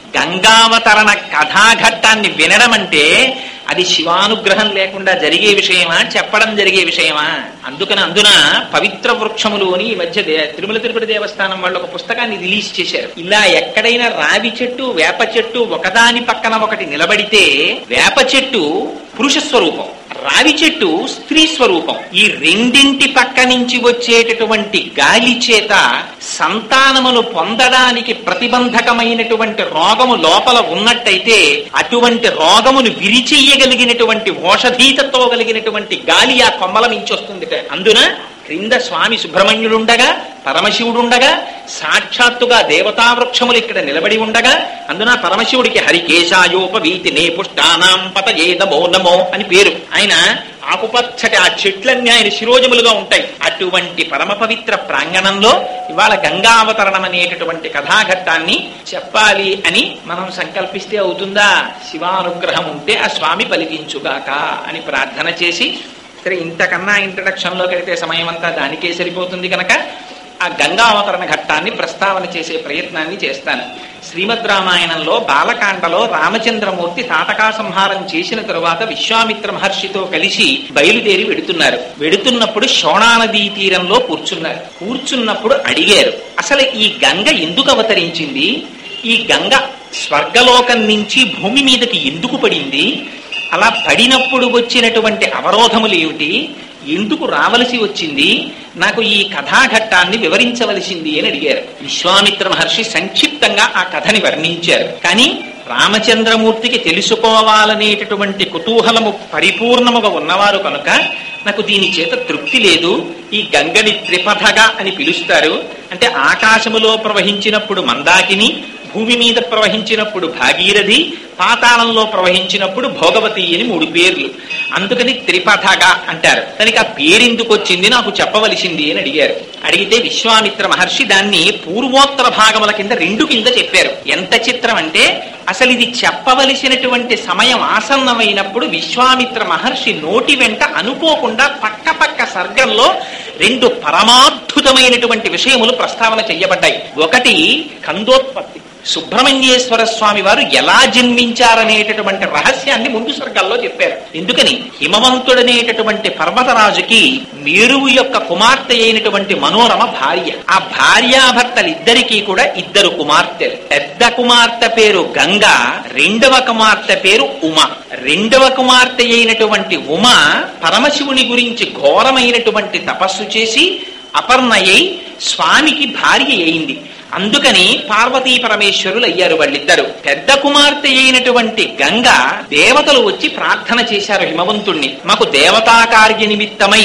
గంగావతరణ కథాఘట్టాన్ని వినడం అంటే అది శివానుగ్రహం లేకుండా జరిగే విషయమా, చెప్పడం జరిగే విషయమా? అందున పవిత్ర వృక్షములు అని ఈ మధ్య తిరుమల తిరుపతి దేవస్థానం వాళ్ళు ఒక పుస్తకాన్ని రిలీజ్ చేశారు. ఇలా ఎక్కడైనా రావి చెట్టు, వేప చెట్టు ఒకదాని పక్కన ఒకటి నిలబడితే వేప చెట్టు పురుష స్వరూపం, రావి చెట్టు స్త్రీ స్వరూపం. ఈ రెండింటి పక్క నుంచి వచ్చేటటువంటి గాలి చేత సంతానమును పొందడానికి ప్రతిబంధకమైనటువంటి రోగము లోపల ఉన్నట్టయితే అటువంటి రోగమును విరిచెయ్యగలిగినటువంటి ఓషధీతతో కలిగినటువంటి గాలి ఆ కొమ్మల నుంచి వస్తుంది. అందున క్రింద స్వామి సుబ్రహ్మణ్యుడుండగా, పరమశివుడుండగా, సాక్షాత్తుగా దేవతా వృక్షములు ఇక్కడ నిలబడి ఉండగా అందున పరమశివుడికి హరికేశాయోపవీతి నే పుష్టానాం పతయేదమో నమో అని పేరు. ఆయన ఆకుపచ్చటి ఆ చెట్లన్నీ ఆయన శిరోజములుగా ఉంటాయి. అటువంటి పరమ పవిత్ర ప్రాంగణంలో ఇవాళ గంగావతరణం అనేటటువంటి కథాఘట్టాన్ని చెప్పాలి అని మనం సంకల్పిస్తే అవుతుందా? శివానుగ్రహం ఉంటే ఆ స్వామి పలికించుగాక అని ప్రార్థన చేసి, సరే ఇంతకన్నా ఇంట్రడక్షన్ లోకి వెళితే సమయం అంతా దానికే సరిపోతుంది కనుక ఆ గంగావతరణ ఘట్టాన్ని ప్రస్తావన చేసే ప్రయత్నాన్ని చేస్తాను. శ్రీమద్ రామాయణంలో బాలకాండలో రామచంద్రమూర్తి తాటకా సంహారం చేసిన తరువాత విశ్వామిత్ర మహర్షితో కలిసి బయలుదేరి వెడుతున్నప్పుడు శోణానదీ తీరంలో కూర్చున్నప్పుడు అడిగారు, అసలు ఈ గంగ ఎందుకు అవతరించింది? ఈ గంగ స్వర్గలోకం నుంచి భూమి మీదకి ఎందుకు పడింది? అలా పడినప్పుడు వచ్చినటువంటి అవరోధములు ఏమిటి? ఎందుకు రావలసి వచ్చింది? నాకు ఈ కథాఘట్టాన్ని వివరించవలసింది అని అడిగారు. విశ్వామిత్ర మహర్షి సంక్షిప్తంగా ఆ కథని వర్ణించారు. కానీ రామచంద్రమూర్తికి తెలుసుకోవాలనేటటువంటి కుతూహలము పరిపూర్ణముగా ఉన్నవారు కనుక నాకు దీని చేత తృప్తి లేదు. ఈ గంగని త్రిపథగా అని పిలుస్తారు. అంటే ఆకాశములో ప్రవహించినప్పుడు మందాకిని, భూమి మీద ప్రవహించినప్పుడు భాగీరథి, పాతాళంలో ప్రవహించినప్పుడు భోగవతి అని 3 పేర్లు. అందుకని త్రిపథగా అంటారు. దానికి ఆ పేరెందుకు వచ్చింది నాకు చెప్పవలసింది అని అడిగారు. అడిగితే విశ్వామిత్ర మహర్షి దాన్ని పూర్వోత్తర భాగముల కింద 2 కింద చెప్పారు. ఎంత చిత్రం అంటే అసలు ఇది చెప్పవలసినటువంటి సమయం ఆసన్నమైనప్పుడు విశ్వామిత్ర మహర్షి నోటి వెంట అనుకోకుండా పక్క సర్గంలో 2 పరమాద్భుతమైనటువంటి విషయములు ప్రస్తావన చెయ్యబడ్డాయి. ఒకటి కందోత్పత్తి, సుబ్రహ్మణ్యేశ్వర స్వామి వారు ఎలా జన్మించారనేటటువంటి రహస్యాన్ని ముందు సర్గాల్లో చెప్పారు. ఎందుకని హిమవంతుడనేటటువంటి పర్వతరాజుకి మేరువు యొక్క కుమార్తె అయినటువంటి మనోరమ భార్య. ఆ భార్యాభర్తలిద్దరికీ కూడా 2 కుమార్తెలు. పెద్ద కుమార్తె పేరు గంగ, రెండవ కుమార్తె పేరు ఉమ. రెండవ కుమార్తె అయినటువంటి ఉమ పరమశివుని గురించి ఘోరమైనటువంటి తపస్సు చేసి అపర్ణయ్యి స్వామికి భార్య అయింది. అందుకని పార్వతీ పరమేశ్వరులు అయ్యారు వాళ్ళిద్దరు. పెద్ద కుమార్తె అయినటువంటి గంగ దేవతలు వచ్చి ప్రార్థన చేశారు హిమవంతుణ్ణి, మాకు దేవతా కార్య నిమిత్తమై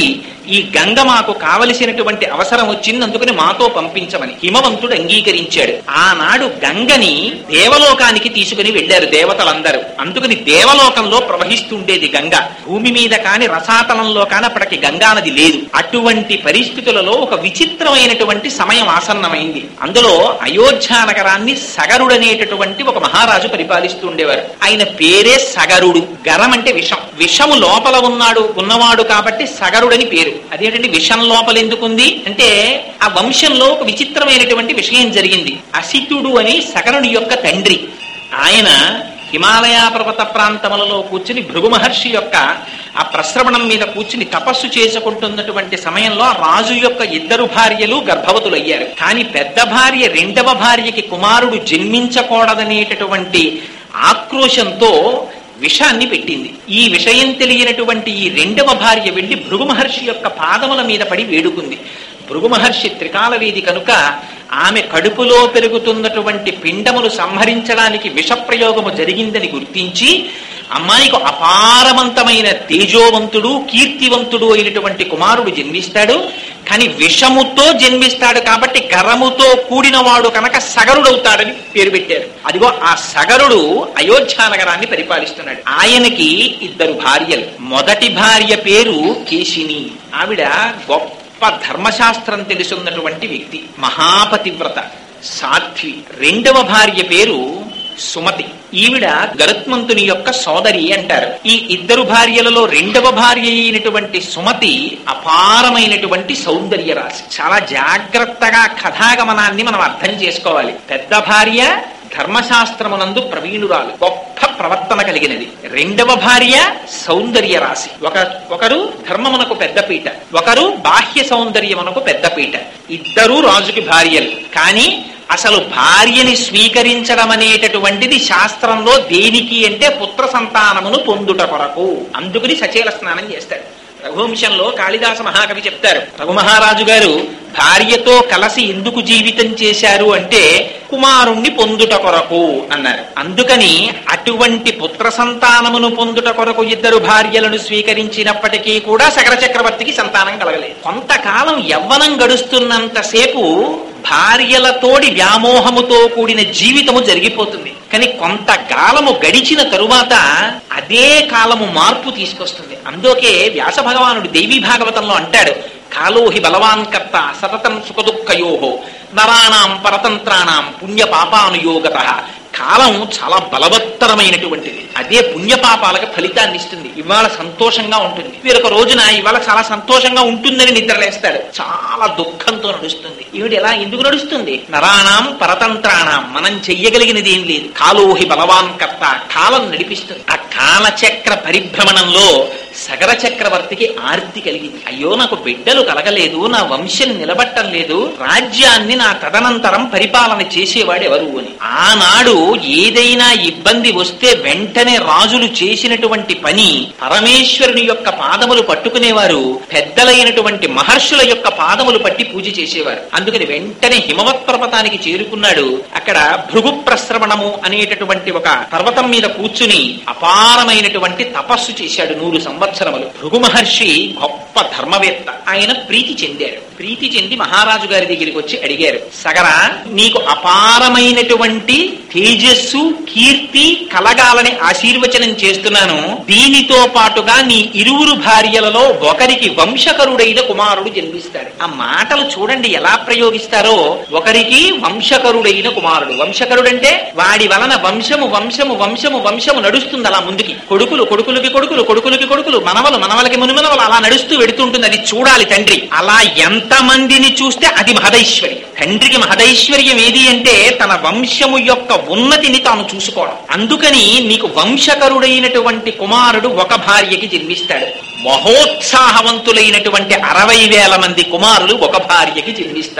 ఈ గంగ మాకు కావలసినటువంటి అవసరం వచ్చింది, అందుకని మాతో పంపించమని హిమవంతుడు అంగీకరించాడు. ఆనాడు గంగని దేవలోకానికి తీసుకుని వెళ్లారు దేవతలందరూ. అందుకని దేవలోకంలో ప్రవహిస్తుండేది గంగ. భూమి మీద కాని రసాతలంలో కాని అప్పటికి గంగా నది లేదు. అటువంటి పరిస్థితులలో ఒక విచిత్రమైనటువంటి సమయం ఆసన్నమైంది. అందులో అయోధ్య నగరాన్ని సగరుడనేటటువంటి ఒక మహారాజు పరిపాలిస్తూ ఉండేవారు. ఆయన పేరే సగరుడు. గరం అంటే విషం, విషము లోపల ఉన్నవాడు కాబట్టి సగరుడని పేరు. అదేంటంటే విషం లోపల ఎందుకుంది అంటే ఆ వంశంలో ఒక విచిత్రమైనటువంటి విషయం జరిగింది. అసితుడు అని సగరుని యొక్క తండ్రి. ఆయన హిమాలయ పర్వత ప్రాంతములలో కూర్చుని భృగు మహర్షి యొక్క ఆ ప్రశ్రవణం మీద కూర్చుని తపస్సు చేసుకుంటున్నటువంటి సమయంలో రాజు యొక్క 2 భార్యలు గర్భవతులయ్యారు. కానీ పెద్ద భార్య 2వ భార్యకి కుమారుడు జన్మించకూడదనేటటువంటి ఆక్రోశంతో విషాన్ని పెట్టింది. ఈ విషయం తెలియనటువంటి ఈ 2వ భార్య వెళ్లి భృగు మహర్షి యొక్క పాదముల మీద పడి వేడుకుంది. భృగు మహర్షి త్రికాలవేది కనుక ఆమె కడుపులో పెరుగుతున్నటువంటి పిండములు సంహరించడానికి విషప్రయోగము జరిగిందని గుర్తించి అమ్మాయికి అపారవంతమైన తేజోవంతుడు కీర్తివంతుడు అయినటువంటి కుమారుడు జన్మిస్తాడు. కానీ విషముతో జన్మిస్తాడు కాబట్టి గరముతో కూడినవాడు కనుక సగరుడవుతాడని పేరు పెట్టారు. అదిగో ఆ సగరుడు అయోధ్య నగరాన్ని పరిపాలిస్తున్నాడు. ఆయనకి 2 భార్యలు. మొదటి భార్య పేరు కేశిని. ఆవిడ గొప్ప ధర్మశాస్త్రం తెలుసున్నటువంటి వ్యక్తి, మహాపతివ్రత, సాధ్వి. 2వ భార్య పేరు సుమతి. ఈవిడ గరుత్మంతుని యొక్క సోదరి అంటారు. ఈ 2 భార్యలలో 2వ భార్య అయినటువంటి సుమతి అపారమైనటువంటి సౌందర్య రాశి. చాలా జాగ్రత్తగా కథాగమనాన్ని మనం అర్థం చేసుకోవాలి. పెద్ద భార్య ధర్మశాస్త్రమునందు ప్రవీణురాలు, గొప్ప ప్రవర్తన కలిగినది. 2వ భార్య సౌందర్య రాశి. ఒకరు ధర్మమునకు పెద్దపీట, ఒకరు బాహ్య సౌందర్యమునకు పెద్దపీట. 2 రాజుకి భార్యలు. కానీ అసలు భార్యని స్వీకరించడం అనేటటువంటిది శాస్త్రంలో దేనికి అంటే పుత్ర సంతానమును పొందుట కొరకు. అందుకని సచేల స్నానం చేస్తాడు. రఘువంశంలో కాళిదాస మహాకవి చెప్తారు, రఘు మహారాజు గారు భార్యతో కలిసి ఎందుకు జీవితం చేశారు అంటే కుమారుణ్ణి పొందుట కొరకు అన్నారు. అందుకని అటువంటి పుత్ర సంతానమును పొందుట కొరకు 2 భార్యలను స్వీకరించినప్పటికీ కూడా సగర చక్రవర్తికి సంతానం కలగలేదు. కొంతకాలం యవ్వనం గడుస్తున్నంతసేపు భార్యలతోడి వ్యామోహముతో కూడిన జీవితము జరిగిపోతుంది. కానీ కొంతకాలము గడిచిన తరువాత అదే కాలము మార్పు తీసుకొస్తుంది. అందుకే వ్యాస భగవానుడు దేవీ భాగవతంలో అంటాడు, కాలోహి బలవాన్ కర్త సతతం సుఖదుఃఖయోహో నరాణాం పరతంత్రాణం పుణ్య పాపానుయోగత. కాలం చాలా బలవత్తరమైనటువంటిది. అదే పుణ్యపాపాలకు ఫలితాన్ని ఇస్తుంది. ఇవాళ సంతోషంగా ఉంటుంది, వేరొక రోజున ఇవాళ చాలా సంతోషంగా ఉంటుందని నిద్రలేస్తాడు, చాలా దుఃఖంతో నడుస్తుంది. ఈవిడ ఎలా ఎందుకు నడుస్తుంది? నరాణాం పరతంత్రాణం, మనం చెయ్యగలిగినది ఏం లేదు. కాలోహి బలవాన్ కర్త, కాలం నడిపిస్తుంది. ఆ కాలచక్ర పరిభ్రమణంలో సగర చక్రవర్తికి ఆర్తి కలిగింది. అయ్యో నాకు బిడ్డలు కలగలేదు, నా వంశం నిలబట్టం లేదు, రాజ్యాన్ని నా తదనంతరం పరిపాలన చేసేవాడు ఎవరు అని. ఆనాడు ఏదైనా ఇబ్బంది వస్తే వెంటనే రాజులు చేసినటువంటి పని పరమేశ్వరుని యొక్క పాదములు పట్టుకునేవారు, పెద్దలైనటువంటి మహర్షుల యొక్క పాదములు పట్టి పూజ చేసేవారు. అందుకని వెంటనే హిమవత్ పర్వతానికి చేరుకున్నాడు. అక్కడ భృగు ప్రశ్రవణము అనేటటువంటి ఒక పర్వతం మీద కూర్చుని అపారమైనటువంటి తపస్సు చేశాడు 100 సంవత్సరములు. భృగు మహర్షి గొప్ప ధర్మవేత్త. ఆయన ప్రీతి చెందారు. ప్రీతి చెంది మహారాజు గారి దగ్గరికి వచ్చి అడిగారు, సగరా నీకు అపారమైనటువంటి తేజస్సు కీర్తి కలగాలని ఆశీర్వచనం చేస్తున్నాను. దీనితో పాటుగా నీ 2 భార్యలలో ఒకరికి వంశకరుడైన కుమారుడు జన్మిస్తాడు. ఆ మాటలు చూడండి ఎలా ప్రయోగిస్తారో. ఒకరికి వంశకరుడైన కుమారుడు. వంశకరుడంటే వాడి వలన వంశము వంశము వంశము వంశము నడుస్తుంది అలా ముందుకి. కొడుకులు కొడుకులకి కొడుకులు కొడుకులకి కొడుకులు, మనవలు మనవలకి మునిమనవలు, అలా నడుస్తూ వెడుతుంటుంది. అది చూడాలి తండ్రి. అలా ఎంతమందిని చూస్తే అది మహదైశ్వర్యం. తండ్రికి మహదైశ్వర్యం ఏది అంటే తన వంశము యొక్క ఉన్నతిని తాను చూసుకోవడం. అందుకని నీకు వంశకరుడైనటువంటి కుమారుడు ఒక భార్యకి జన్మిస్తాడు. మహోత్సాహవంతులైనటువంటి 60,000 మంది కుమారులు ఒక భార్యకి జన్మిస్తారు.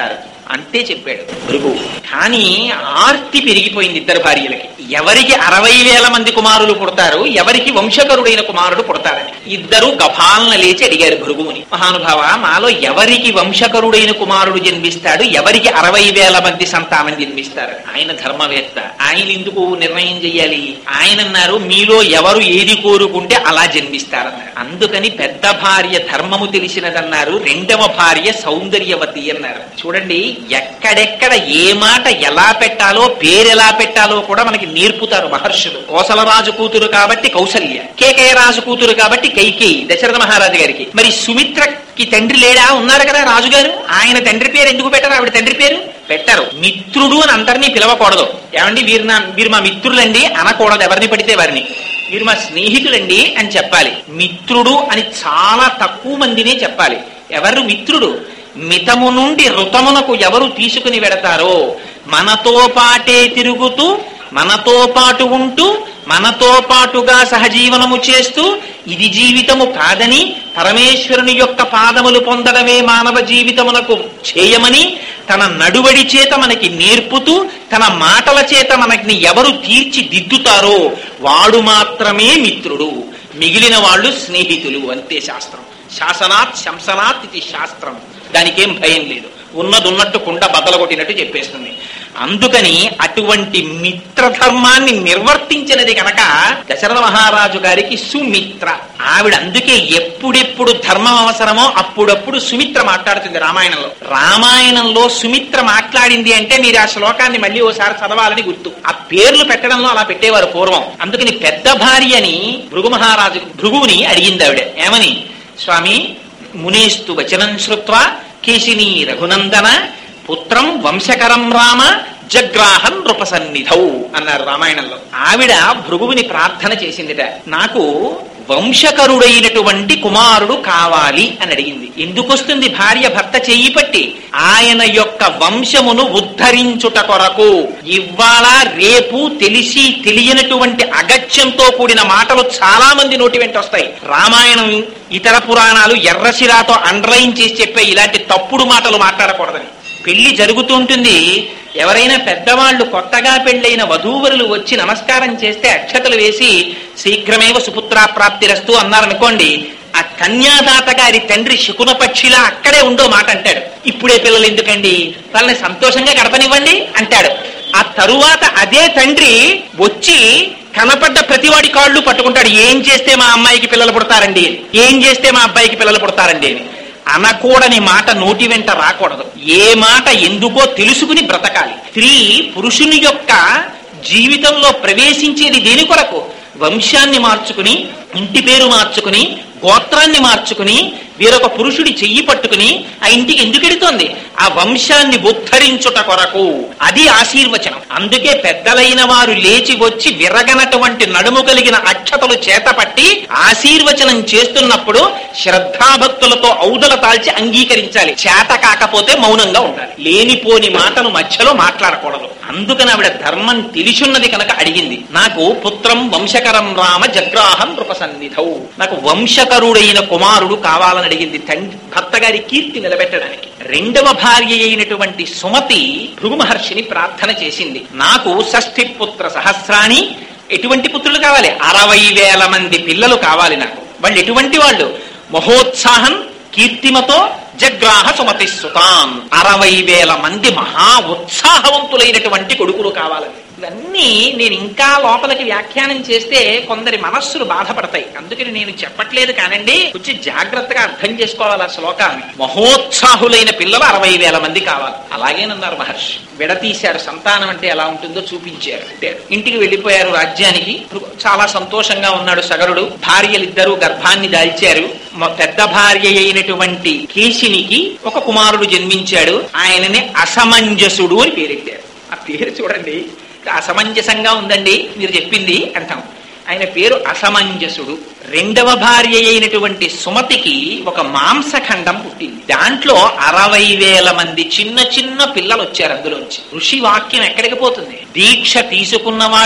అంతే చెప్పాడు భృగువు. కానీ ఆర్తి పెరిగిపోయింది ఇద్దరు భార్యలకి. ఎవరికి 60,000 మంది కుమారులు పుడతారు, ఎవరికి వంశకరుడైన కుమారుడు పుడతారని ఇద్దరు గభాలన లేచి అడిగారు భృగువుని, మహానుభావ, మాలో ఎవరికి వంశకరుడైన కుమారుడు జన్మిస్తాడు, ఎవరికి 60,000 మంది సంతానం జన్మిస్తారు? ఆయన ధర్మవేత్త, ఆయన ఎందుకు నిర్ణయం చెయ్యాలి? ఆయన అన్నారు, మీలో ఎవరు ఏది కోరుకుంటే అలా జన్మిస్తారన్నారు. అందుకని పెద్ద భార్య ధర్మము తెలిసినదన్నారు, రెండవ భార్య సౌందర్యవతి అన్నారు. చూడండి, ఎక్కడెక్కడ ఏ మాట ఎలా పెట్టాలో, పేరెలా పెట్టాలో కూడా మనకి నేర్పుతారు మహర్షులు. కోసలరాజు కూతురు కాబట్టి కౌసల్య, కేకయ్య రాజు కూతురు కాబట్టి కైకేయి దశరథ మహారాజు గారికి. మరి సుమిత్రకి తండ్రి లేడా? ఉన్నారు కదా రాజుగారు, ఆయన తండ్రి పేరు ఎందుకు పెట్టరు? ఆవిడ తండ్రి పేరు పెట్టరు. మిత్రుడు అని అందరినీ పిలవకూడదు. ఏమండి వీరు మా మిత్రులండి అనకూడదు, ఎవరిని పడితే వారిని. వీరు మా స్నేహితులండి అని చెప్పాలి. మిత్రుడు అని చాలా తక్కువ మందినే చెప్పాలి. ఎవరు మిత్రుడు? మితము నుండి ఋతమునకు ఎవరు తీసుకుని వెడతారో, మనతో పాటే తిరుగుతూ, మనతో పాటు ఉంటూ, మనతో పాటుగా సహజీవనము చేస్తూ, ఇది జీవితము కాదని పరమేశ్వరుని యొక్క పాదములు పొందడమే మానవ జీవితమునకు చేయమని తన నడువడి చేత మనకి నేర్పుతూ, తన మాటల చేత మనకి ఎవరు తీర్చిదిద్దుతారో వాడు మాత్రమే మిత్రుడు, మిగిలిన వాళ్ళు స్నేహితులు. అంతే శాస్త్రం. శాసనాత్ శంసనాత్ ఇది శాస్త్రం. దానికేం భయం లేదు, ఉన్నదున్నట్టు కుండ బద్దలగొట్టినట్టు చెప్పేస్తుంది. అందుకని అటువంటి మిత్రధర్మాన్ని నిర్వర్తించినది కనుక దశరథ మహారాజు గారికి సుమిత్ర. ఆవిడ అందుకే ఎప్పుడెప్పుడు ధర్మం అవసరమో అప్పుడప్పుడు సుమిత్ర మాట్లాడుతుంది రామాయణంలో. రామాయణంలో సుమిత్ర మాట్లాడింది అంటే మీరు ఆ శ్లోకాన్ని మళ్ళీ ఓసారి చదవాలని గుర్తు. ఆ పేర్లు పెట్టడంలో అలా పెట్టేవారు పూర్వం. అందుకని పెద్ద భార్యని భృగువుని అడిగింది ఆవిడ. ఏమని? స్వామి, మునేస్తు వచనం శ్రుత్వా కేశినీ రఘునందన పుత్రం వంశకరం రామ జగ్రాహం నృపసన్నిధౌ అన్నారు రామాయణంలో. ఆవిడ భృగువుని ప్రార్థన చేసిందిట, నాకు వంశకరుడైనటువంటి కుమారుడు కావాలి అని అడిగింది. ఎందుకొస్తుంది భార్య భర్త చెయ్యి పట్టి? ఆయన యొక్క వంశమును ఉద్ధరించుట కొరకు. ఇవాళ రేపు తెలిసి తెలియనటువంటి అగత్యంతో కూడిన మాటలు చాలా మంది నోటి వెంట వస్తాయి. రామాయణం ఇతర పురాణాలు ఎర్రశిరాతో అండర్లైన్ చేసి చెప్పే ఇలాంటి తప్పుడు మాటలు మాట్లాడకూడదని. పెళ్లి జరుగుతుంటుంది, ఎవరైనా పెద్దవాళ్లు కొత్తగా పెళ్లైన వధూవరులు వచ్చి నమస్కారం చేస్తే అక్షతలు వేసి శీఘ్రమేవ సుపుత్రాప్రాప్తిరస్తు అన్నారనుకోండి, ఆ కన్యాదాత గారి తండ్రి శకునపక్షిలా అక్కడే ఉండో మాట అంటాడు. ఇప్పుడే పిల్లలు ఎందుకండి, వాళ్ళని సంతోషంగా గడపనివ్వండి అంటాడు. ఆ తరువాత అదే తండ్రి వచ్చి కనపడ్డ ప్రతివాడి కాళ్ళు పట్టుకుంటాడు. ఏం చేస్తే మా అమ్మాయికి పిల్లలు పుడతారండి, ఏం చేస్తే మా అబ్బాయికి పిల్లలు పుడతారండి అని. అనకూడని మాట నోటి వెంట రాకూడదు. ఏ మాట ఎందుకో తెలుసుకుని బ్రతకాలి. స్త్రీ పురుషుని యొక్క జీవితంలో ప్రవేశించేది దేని కొరకు? వంశాన్ని మార్చుకుని, ఇంటి పేరు మార్చుకుని, గోత్రాన్ని మార్చుకుని, వేరొక పురుషుడి చెయ్యి పట్టుకుని ఆ ఇంటికి ఎందుకు ఎడుతోంది? ఆ వంశాన్ని ఉద్ధరించుట కొరకు. అది ఆశీర్వచనం. అందుకే పెద్దలైన వారు లేచి వచ్చి విరగనటువంటి నడుము కలిగిన అక్షతలు చేతపట్టి ఆశీర్వచనం చేస్తున్నప్పుడు శ్రద్ధాభక్తులతో ఔదల తాల్చి అంగీకరించాలి. చేత కాకపోతే మౌనంగా ఉండాలి. లేనిపోని మాటను మధ్యలో మాట్లాడకూడదు. అందుకని ఆవిడ ధర్మం తెలిసున్నది కనుక అడిగింది, నాకు పుత్రం వంశకరం రామ జగ్రాహం నృపసన్నిధౌ, నాకు వంశకరుడైన కుమారుడు కావాలని అడిగింది, భర్త గారి కీర్తి నిలబెట్టడానికి. రెండవ భార్య అయినటువంటి సుమతి భృగు మహర్షిని ప్రార్థన చేసింది, నాకు షష్ఠి పుత్ర సహస్రాణి. ఎటువంటి పుత్రులు కావాలి? 60,000 మంది పిల్లలు కావాలి నాకు. వాళ్ళు ఎటువంటి వాళ్ళు? మహోత్సాహం కీర్తిమతో జగ్రాహ సుమతి సుతాం. 60,000 మంది మహా ఉత్సాహవంతులైనటువంటి కొడుకులు కావాలని. ఇవన్నీ నేను ఇంకా లోపలికి వ్యాఖ్యానం చేస్తే కొందరి మనస్సులు బాధపడతాయి. అందుకని నేను చెప్పట్లేదు కానండి, కొంచెం జాగ్రత్తగా అర్థం చేసుకోవాలి ఆ శ్లోకాన్ని. మహోత్సాహులైన పిల్లలు 60,000 మంది కావాలి. అలాగేనన్నారు మహర్షి. విడతీశారు. సంతానం అంటే ఎలా ఉంటుందో చూపించారు. ఇంటికి వెళ్ళిపోయారు రాజ్యానికి. చాలా సంతోషంగా ఉన్నాడు సగరుడు. భార్యలిద్దరూ గర్భాన్ని దాల్చారు. పెద్ద భార్య అయినటువంటి కేశినికి ఒక కుమారుడు జన్మించాడు. ఆయనని అసమంజసుడు అని పేరెట్టారు. ఆ పేరు చూడండి, అసమంజసంగా ఉందండి మీరు చెప్పింది అంటాం. ఆయన పేరు అసమంజసుడు. రెండవ భార్య అయినటువంటి సుమతికి ఒక మాంసఖండం పుట్టింది. దాంట్లో 60,000 మంది చిన్న చిన్న పిల్లలు వచ్చారు. అందులోంచి ఋషి వాక్యం ఎక్కడికి పోతుంది? దీక్ష తీసుకున్నవాడు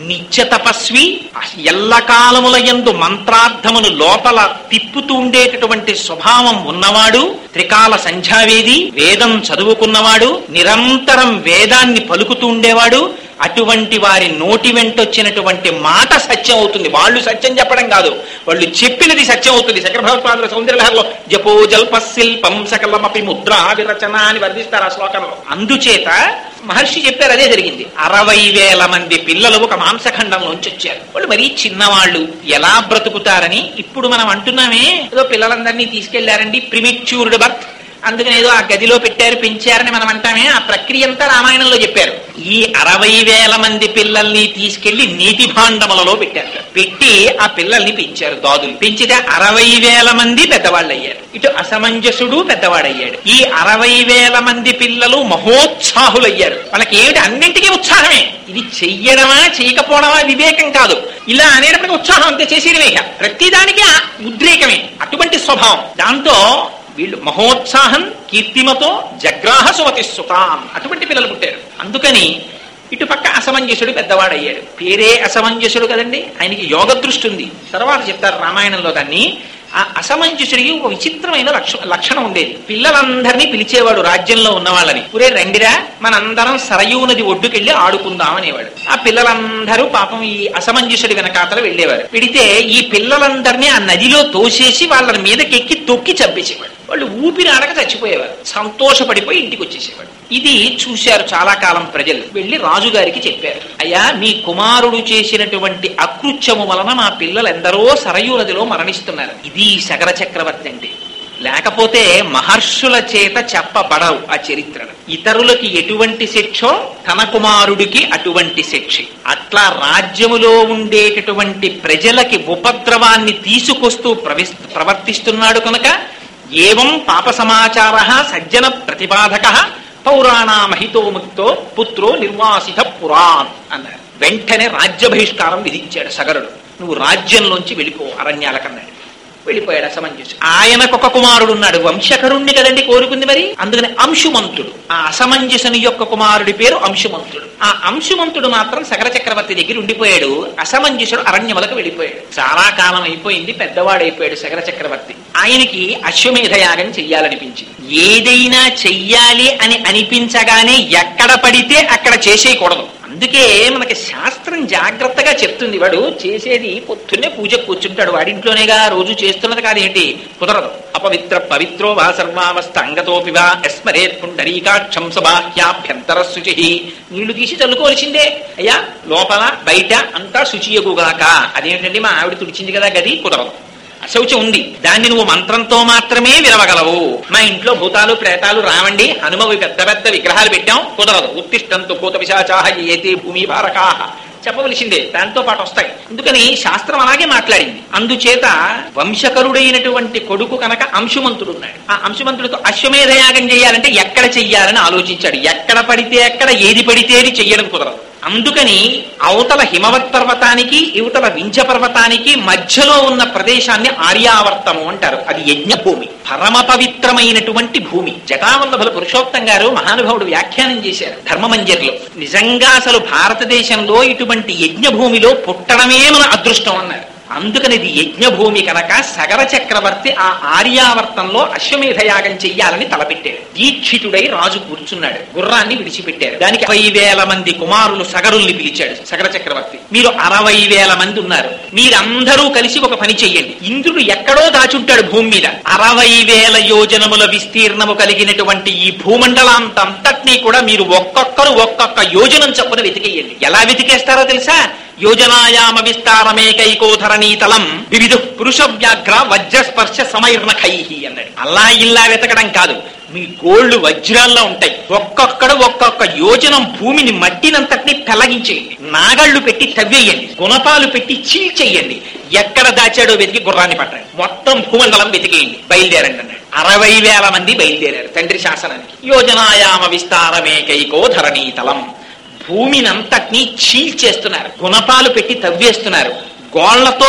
నిత్య తపస్వి, ఎల్లకాలముల యందు మంత్రార్థమును లోపల తిప్పుతూ ఉండేటటువంటి స్వభావం ఉన్నవాడు, త్రికాల సంధ్యావేది, వేదం చదువుకున్నవాడు, నిరంతరం వేదాన్ని పలుకుతూ ఉండేవాడు. అటువంటి వారి నోటి వెంటొచ్చినటువంటి మాట సత్యం అవుతుంది. వాళ్ళు సత్యం చెప్పడం కాదు, వాళ్ళు చెప్పినది సత్యం అవుతుంది. శంకర భగవత్పాదుల సౌందర్యలహరిలో జపో జల్ప శిల్పం సకలమపి ముద్రా విరచన అని వర్ణిస్తారు ఆ శ్లోకంలో. అందుచేత మహర్షి చెప్పారు, అదే జరిగింది. 60,000 మంది పిల్లలు ఒక మాంసఖండంలోంచి వచ్చారు. వాళ్ళు మరీ చిన్నవాళ్ళు, ఎలా బ్రతుకుతారని ఇప్పుడు మనం అంటున్నామే, ఏదో పిల్లలందరినీ తీసుకెళ్లారండి, ప్రిమిచ్యూర్డ్ బర్త్, అందుకని ఏదో ఆ గదిలో పెట్టారు, పెంచారని మనం అంటామే. ఆ ప్రక్రియ అంతా రామాయణంలో చెప్పారు. ఈ 60,000 మంది పిల్లల్ని తీసుకెళ్లి నీటి భాండములలో పెట్టారు. పెట్టి ఆ పిల్లల్ని పెంచారు, దాదులు పెంచితే 60,000 మంది పెద్దవాళ్ళు అయ్యారు. ఇటు అసమంజసుడు పెద్దవాడయ్యాడు. ఈ 60,000 మంది పిల్లలు మహోత్సాహులయ్యారు. వాళ్ళకి ఏమిటి, అన్నింటికీ ఉత్సాహమే. ఇది చెయ్యడమా చేయకపోవడమా వివేకం కాదు, ఇలా అనేటప్పటికీ ఉత్సాహం అంతే, చేసేయడమే. ప్రతిదానికి ఉద్రేకమే, అటువంటి స్వభావం. దాంతో వీళ్ళు మహోత్సాహం కీర్తిమతో జగ్రాహ సుమతి సుతాం, అటువంటి పిల్లలు పుట్టారు. అందుకని ఇటుపక్క అసమంజసుడు పెద్దవాడయ్యాడు. పేరే అసమంజసుడు కదండి, ఆయనకి యోగ దృష్టి ఉంది. తర్వాత చెప్తారు రామాయణంలో దాన్ని. ఆ అసమంజసుడికి ఒక విచిత్రమైన లక్షణం ఉండేది. పిల్లలందరినీ పిలిచేవాడు రాజ్యంలో ఉన్న వాళ్ళని, పురే రండిరా మనందరం సరయూ నది ఒడ్డుకెళ్లి ఆడుకుందాం అనేవాడు. ఆ పిల్లలందరూ పాపం ఈ అసమంజసుడి వెనకాతలు వెళ్లేవారు. వెడితే ఈ పిల్లలందరినీ ఆ నదిలో తోసేసి వాళ్ళ మీదకెక్కి తొక్కి చంపేసేవాడు. వాళ్ళు ఊపిరి ఆడక చచ్చిపోయేవారు. సంతోషపడిపోయి ఇంటికి వచ్చేసేవాడు. ఇది చూశారు చాలా కాలం ప్రజలు. వెళ్లి రాజుగారికి చెప్పారు, అయ్యా మీ కుమారుడు చేసినటువంటి అకృత్యము వలన మా పిల్లలెందరో సరయూ నదిలో మరణిస్తున్నారు. ఇది సగర చక్రవర్తి అంటే. లేకపోతే మహర్షుల చేత చెప్పబడవు ఆ చరిత్రలు. ఇతరులకి ఎటువంటి శిక్షో తన కుమారుడికి అటువంటి శిక్ష. అట్లా రాజ్యములో ఉండేటటువంటి ప్రజలకి ఉపద్రవాన్ని తీసుకొస్తూ ప్రవర్తిస్తున్నాడు కనుక ఏవం పాప సమాచార సజ్జన ప్రతిపాదక పౌరాణామహితో ముక్తో పుత్రో నిర్వాసిత పురాన్ అన్నారు. వెంటనే రాజ్య బహిష్కారం విధించాడు సగరుడు. నువ్వు రాజ్యంలోంచి వెళ్ళిపో అరణ్యాల కన్నాడు. వెళ్ళిపోయాడు అసమంజసు. ఆయనకొక కుమారుడు ఉన్నాడు, వంశకరుణ్ణి కదండి కోరుకుంది మరి, అందుకని అంశుమంతుడు. ఆ అసమంజసుని యొక్క కుమారుడి పేరు అంశుమంతుడు. ఆ అంశుమంతుడు మాత్రం సగర చక్రవర్తి దగ్గర ఉండిపోయాడు. అసమంజసుడు అరణ్యములకు వెళ్ళిపోయాడు. చాలా కాలం అయిపోయింది, పెద్దవాడైపోయాడు సగర చక్రవర్తి. ఆయనకి అశ్వమేధ యాగం చెయ్యాలనిపించింది. ఏదైనా చెయ్యాలి అని అనిపించగానే ఎక్కడ పడితే అక్కడ చేసేయకూడదు. అందుకే మనకి శాస్త్రం జాగ్రత్తగా చెప్తుంది. వాడు చేసేది పొద్దున్నే పూజకు కూర్చుంటాడు, వాడింట్లోనేగా రోజు చేస్తున్నది కాదేంటి, కుదరదు. అపవిత్ర పవిత్రో వా సర్వావస్థ అంగతోపి వా యస్మరేత్ పుండరీకాక్షం సబాహ్యాభ్యంతర శుచి. నీళ్లు తీసి చల్లుకోవాల్సిందే. అయ్యా లోపల బయట అంతా శుచియగుగాక. అదేంటండి మా ఆవిడ తుడిచింది కదా గది, కుదరదు. అశౌచం ఉంది, దాన్ని నువ్వు మంత్రంతో మాత్రమే విరవగలవు. మా ఇంట్లో భూతాలు ప్రేతాలు రావండి, హనుమవి పెద్ద పెద్ద విగ్రహాలు పెట్టాం, కుదరదు. ఉత్తిష్టంతు భూత పిశాచాః ఏతే భూమి భారకాః చెప్పవలసిందే, దాంతో పాటు వస్తాయి. అందుకని శాస్త్రం అలాగే మాట్లాడింది. అందుచేత వంశకరుడైనటువంటి కొడుకు కనుక అంశుమంతుడు ఉన్నాడు. ఆ అంశుమంతుడితో అశ్వమేధ యాగం చేయాలంటే ఎక్కడ చెయ్యాలని ఆలోచించాడు. ఎక్కడ పడితే ఎక్కడ, ఏది పడితే అది చెయ్యడం కుదరదు. అందుకని అవతల హిమవత్ పర్వతానికి ఇవతల వింధ్య పర్వతానికి మధ్యలో ఉన్న ప్రదేశాన్ని ఆర్యావర్తము అంటారు. అది యజ్ఞభూమి, పరమ పవిత్రమైనటువంటి భూమి. జటావల్లభుల పురుషోత్తం గారు మహానుభావుడు వ్యాఖ్యానం చేశారు ధర్మమంజరిలో. నిజంగా అసలు భారతదేశంలో ఇటువంటి యజ్ఞభూమిలో పుట్టడమే మన అదృష్టం అన్నారు. అందుకని ఇది యజ్ఞభూమి కనుక సగర చక్రవర్తి ఆ ఆర్యావర్తంలో అశ్వమేధ యాగం చెయ్యాలని తలపెట్టాడు. దీక్షితుడై రాజు కూర్చున్నాడు. గుర్రాన్ని విడిచిపెట్టారు. దానికి 60,000 మంది కుమారులు సగరుల్ని పిలిచాడు సగర చక్రవర్తి. మీరు 60,000 మంది ఉన్నారు, మీరందరూ కలిసి ఒక పని చెయ్యండి. ఇంద్రుడు ఎక్కడో దాచుంటాడు భూమి మీద. 60,000 యోజనముల విస్తీర్ణము కలిగినటువంటి ఈ భూమండలాంతంతటినీ కూడా మీరు ఒక్కొక్కరు ఒక్కొక్క యోజనం చొప్పున వెతికేయండి. ఎలా వెతికేస్తారో తెలుసా? యోజనాయామ విస్తారమేకైకోధరణీతలం వివిధ పురుష వ్యాఘ్ర వజ్రస్పర్శ సమైర్నఖైహి అన్నాడు. అలా ఇలా వెతకడం కాదు, మీ గోళ్లు వజ్రాల్లో ఉంటాయి. ఒక్కొక్కడు ఒక్కొక్క యోజనం భూమిని మట్టినంతటినీ పెళ్లగించేయండి. నాగళ్లు పెట్టి తవ్వేయండి, గుణపాలు పెట్టి చీల్చేయండి. ఎక్కడ దాచాడో వెతికి గుర్రాన్ని పట్టండి. మొత్తం భూమండలం వెతికేయండి, బయలుదేరండి అన్నాడు. 60,000 మంది బయలుదేరారు తండ్రి శాసనానికి. యోజనాయామ విస్తారమేకైకో ధరణీతలం, భూమినంతటినీ చీల్చేస్తున్నారు, గుణపాలు పెట్టి తవ్వేస్తున్నారు, గోళ్లతో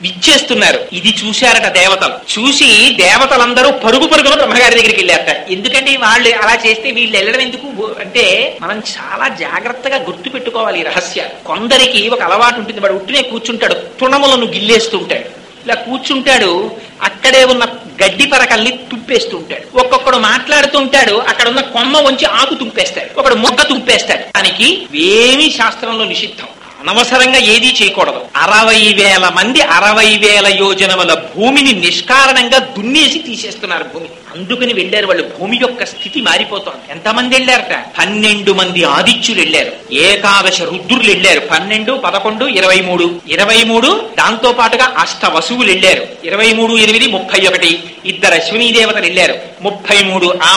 విచ్చేస్తున్నారు. ఇది చూశారట దేవతలు. చూసి దేవతలందరూ పరుగు పరుగున బ్రహ్మగారి దగ్గరికి వెళ్ళారట. ఎందుకంటే వాళ్ళు అలా చేస్తే వీళ్ళు వెళ్ళడం ఎందుకు అంటే, మనం చాలా జాగ్రత్తగా గుర్తు పెట్టుకోవాలి ఈ రహస్యాలు. కొందరికి ఒక అలవాటు ఉంటుంది, వాడు ఉట్టినే కూర్చుంటాడు, తృణములను గిల్లేస్తుంటాడు, ఇలా కూర్చుంటాడు, అక్కడే ఉన్న గడ్డి పరకల్ని తుప్పేస్తూ ఉంటాడు. ఒక్కొక్కడు మాట్లాడుతుంటాడు, అక్కడ ఉన్న కొమ్మ వంచి ఆకు తుంపేస్తాడు, ఒకడు మొగ్గ తుంపేస్తాడు. దానికి ఏమీ శాస్త్రంలో నిషిద్ధం, అనవసరంగా ఏదీ చేయకూడదు. 60,000 మంది 60,000 యోజనముల భూమిని నిష్కారణంగా దున్నేసి తీసేస్తున్నారు భూమి. అందుకని వెళ్ళారు వాళ్ళు. భూమి యొక్క స్థితి మారిపోతోంది. ఎంతమంది వెళ్ళారట? 12 మంది ఆదిత్యులు వెళ్ళారు, ఏకాదశ రుద్రులు వెళ్ళారు. 12, 11, 23, 23 దాంతో పాటుగా అష్ట వసువులు వెళ్ళారు. 23, 8, 31 2 అశ్వినీ దేవతలు వెళ్ళారు. 33 ఆ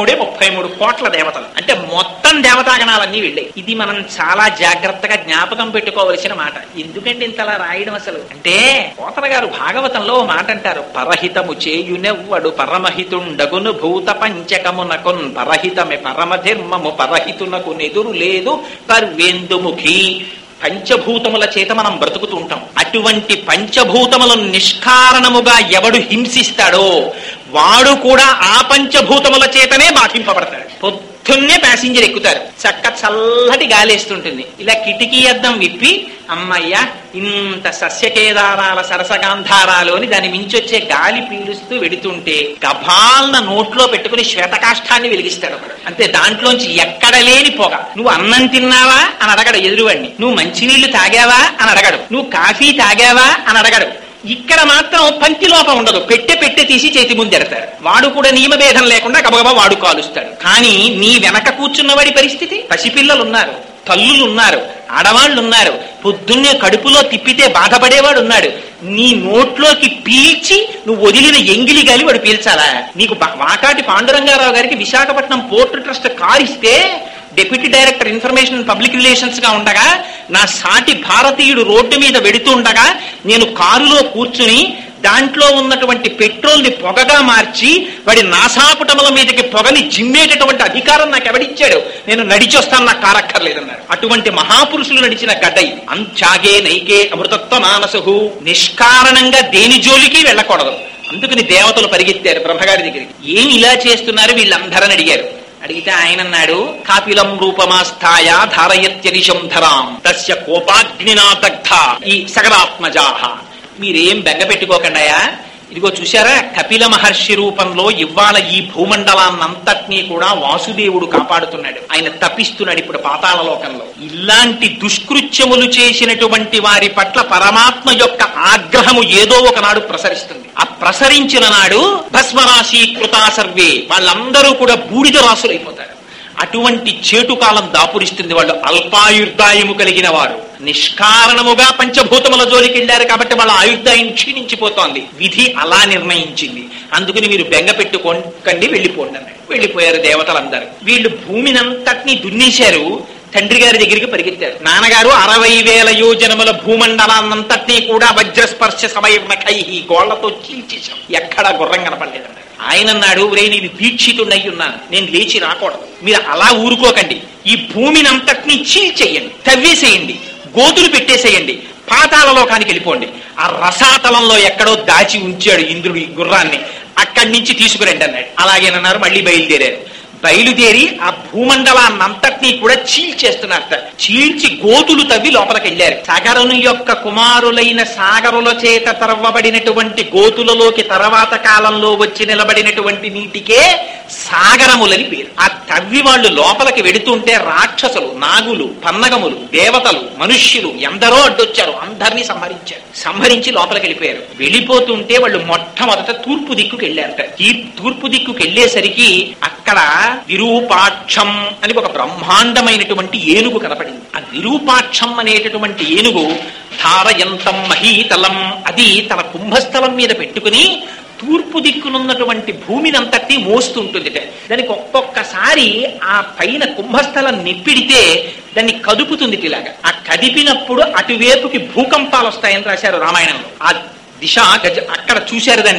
33 కోట్ల దేవతలు. అంటే మొత్తం దేవతాగణాలన్నీ వెళ్ళాయి. ఇది మనం చాలా జాగ్రత్తగా జ్ఞాపకం పెట్టుకోవలసిన మాట. ఎందుకంటే ఇంతలా రాయడం అసలు అంటే, పోతన గారు భాగవతంలో మాట అంటారు, పరహితము చేయునెవ్వడు పరమహితుండగును భూత పంచకమునకున్ పరహితమే పరమధర్మము పరహితునకు నెదురు లేదు పర్వేందుముఖి. పంచభూతముల చేత మనం బ్రతుకుతూ ఉంటాం. అటువంటి పంచభూతములను నిష్కారణముగా ఎవడు హింసిస్తాడో వాడు కూడా ఆ పంచభూతముల చేతనే బాధింపబడతాడు. పొద్దున్నే ప్యాసింజర్ ఎక్కుతారు, చక్క చల్లటి గాలేస్తుంటుంది, ఇలా కిటికీ అద్దం విప్పి అమ్మయ్య ఇంత సస్యకేదారాల సరసగాంధారాలు అని దాని మించొచ్చే గాలి పీలుస్తూ వెడుతుంటే గభాలన నోట్లో పెట్టుకుని శ్వేతకాష్ఠాన్ని వెలిగిస్తాడు ఒకడు. అంతే, దాంట్లోంచి ఎక్కడ లేని పొగ. నువ్వు అన్నం తిన్నావా అని అడగడు ఎదురువాడిని, నువ్వు మంచినీళ్లు తాగావా అని అడగడు, నువ్వు కాఫీ తాగావా అని అడగడు. ఇక్కడ మాత్రం పంక్తి లోపం ఉండదు, పెట్టె తీసి చేతి ముందు ఎడతారు. వాడు కూడా నియమభేదం లేకుండా గబగబా వాడు కాలుస్తాడు. కానీ నీ వెనక కూర్చున్నవాడి పరిస్థితి, పసిపిల్లలున్నారు, తల్లులున్నారు, ఆడవాళ్లున్నారు, పొద్దున్నే కడుపులో తిప్పితే బాధపడేవాడు ఉన్నాడు. నీ నోట్లోకి పీల్చి నువ్వు వదిలిన ఎంగిలి గాలి వాడు పీల్చాలా? నీకు వాకాటి పాండురంగారావు గారికి విశాఖపట్నం పోర్ట్ ట్రస్ట్ కారు ఇస్తే deputy director information and public relations గా ఉండగా, నా సాటి భారతీయుడు రోడ్డు మీద వెడుతూ ఉండగా నేను కారులో కూర్చుని దాంట్లో ఉన్నటువంటి పెట్రోల్ ని పొగగా మార్చి వాడి నాసాపుటముల మీదకి పొగని జిమ్మేటటువంటి అధికారం నాకు ఎవడిచ్చాడు? నేను నడిచొస్తాను, నాకు కారక్కర్లేదన్నారు. అటువంటి మహాపురుషులు నడిచిన గడ్డై అంత్యాగే నైకే అమృతత్వ మానసు. నిష్కారణంగా దేని జోలికి వెళ్ళకూడదు. అందుకని దేవతలు పరిగెత్తారు బ్రహ్మగారి దగ్గరికి. ఏమి ఇలా చేస్తున్నారు వీళ్ళందరని అడిగారు. అడిగితే ఆయన అన్నాడు, కాపిలం రూపమాస్థాయ ధారయత్యదిశం ధరాం తస్య కోపాగ్నినా దగ్ధ ఈ సగరాత్మజాహ. మీరేం బెంగ పెట్టుకోకండాయా, ఇదిగో చూశారా, కపిల మహర్షి రూపంలో ఇవాళ ఈ భూమండలాన్నంతటినీ కూడా వాసుదేవుడు కాపాడుతున్నాడు. ఆయన తపిస్తున్నాడు ఇప్పుడు పాతాళ లోకంలో. ఇలాంటి దుష్కృత్యములు చేసినటువంటి వారి పట్ల పరమాత్మ యొక్క ఆగ్రహము ఏదో ఒకనాడు ప్రసరిస్తుంది. ఆ ప్రసరించిన నాడు భస్మరాశి కృతా సర్వే, వాళ్ళందరూ కూడా బూడిద రాసులైపోతారు. అటువంటి చేటుకాలం దాపురిస్తుంది. వాళ్ళు అల్పాయుర్దాయము కలిగిన వారు నిష్కారణముగా పంచభూతముల జోలికి వెళ్ళారు కాబట్టి వాళ్ళ ఆయుర్దాయం క్షీణించిపోతోంది. విధి అలా నిర్ణయించింది. అందుకని మీరు బెంగ పెట్టుకోకండి, వెళ్ళిపోండి అన్నాడు. వెళ్ళిపోయారు దేవతలందరూ. వీళ్ళు భూమినంతటినీ దున్నేశారు. తండ్రి గారి దగ్గరికి పరిగెత్తారు. నాన్నగారు 60,000 యోజనముల భూమండలాన్నంతటినీ కూడా వజ్రస్పర్శ సమయమఖై గోళ్లతో చీల్చేశాం, ఎక్కడా గుర్రం కనపడలేదన్నాడు. ఆయన అన్నాడు, రే నేను దీక్షితుడై ఉన్నాను, నేను లేచి రాకూడదు, మీరు అలా ఊరుకోకండి, ఈ భూమినంతటినీ చీల్చేయండి, తవ్వేసేయండి, గోతులు పెట్టేసేయండి, పాతాళ లోకానికి వెళ్ళిపోండి. ఆ రసాతలంలో ఎక్కడో దాచి ఉంచాడు ఇంద్రుడి గుర్రాన్ని, అక్కడి నుంచి తీసుకురండి అన్నాడు. అలాగేనన్నారు. మళ్ళీ బయలుదేరారు. బయలుదేరి ఆ భూమండలాన్నంతటినీ కూడా చీల్చేస్తున్నారట. చీల్చి గోతులు తవ్వి లోపలికి వెళ్ళారు. సాగరుని యొక్క కుమారులైన సాగరుల చేత తవ్వబడినటువంటి గోతులలోకి తర్వాత కాలంలో వచ్చి నిలబడినటువంటి నీటికే సాగరములని పేరు. ఆ తవ్వి వాళ్ళు లోపలికి వెడుతుంటే రాక్షసులు, నాగులు, పన్నగములు, దేవతలు, మనుష్యులు ఎందరో అడ్డొచ్చారు. అందరినీ సంహరించి లోపలికి వెళ్ళిపోయారు. వెళ్ళిపోతుంటే వాళ్ళు మొట్టమొదట తూర్పు దిక్కుకి వెళ్ళారట. ఈ తూర్పు దిక్కుకి వెళ్ళేసరికి అక్కడ విరూపాక్షం అని ఒక బ్రహ్మాండమైనటువంటి ఏనుగు కనపడింది. ఆ విరూపాక్షం అనేటటువంటి ఏనుగు ధారయంతం మహీతలం, అది తన కుంభస్థలం మీద పెట్టుకుని తూర్పు దిక్కునున్నటువంటి భూమినంతటి మోస్తుంటుందిట. దానికి ఒక్కొక్కసారి ఆ పైన కుంభస్థలం నిప్పిడితే దాన్ని కదుపుతుంది. ఇలాగా ఆ కదిపినప్పుడు అటువైపుకి భూకంపాలు వస్తాయని రాశారు రామాయణంలో. ఆ దిశ అక్కడ చూశారు దాన్ని.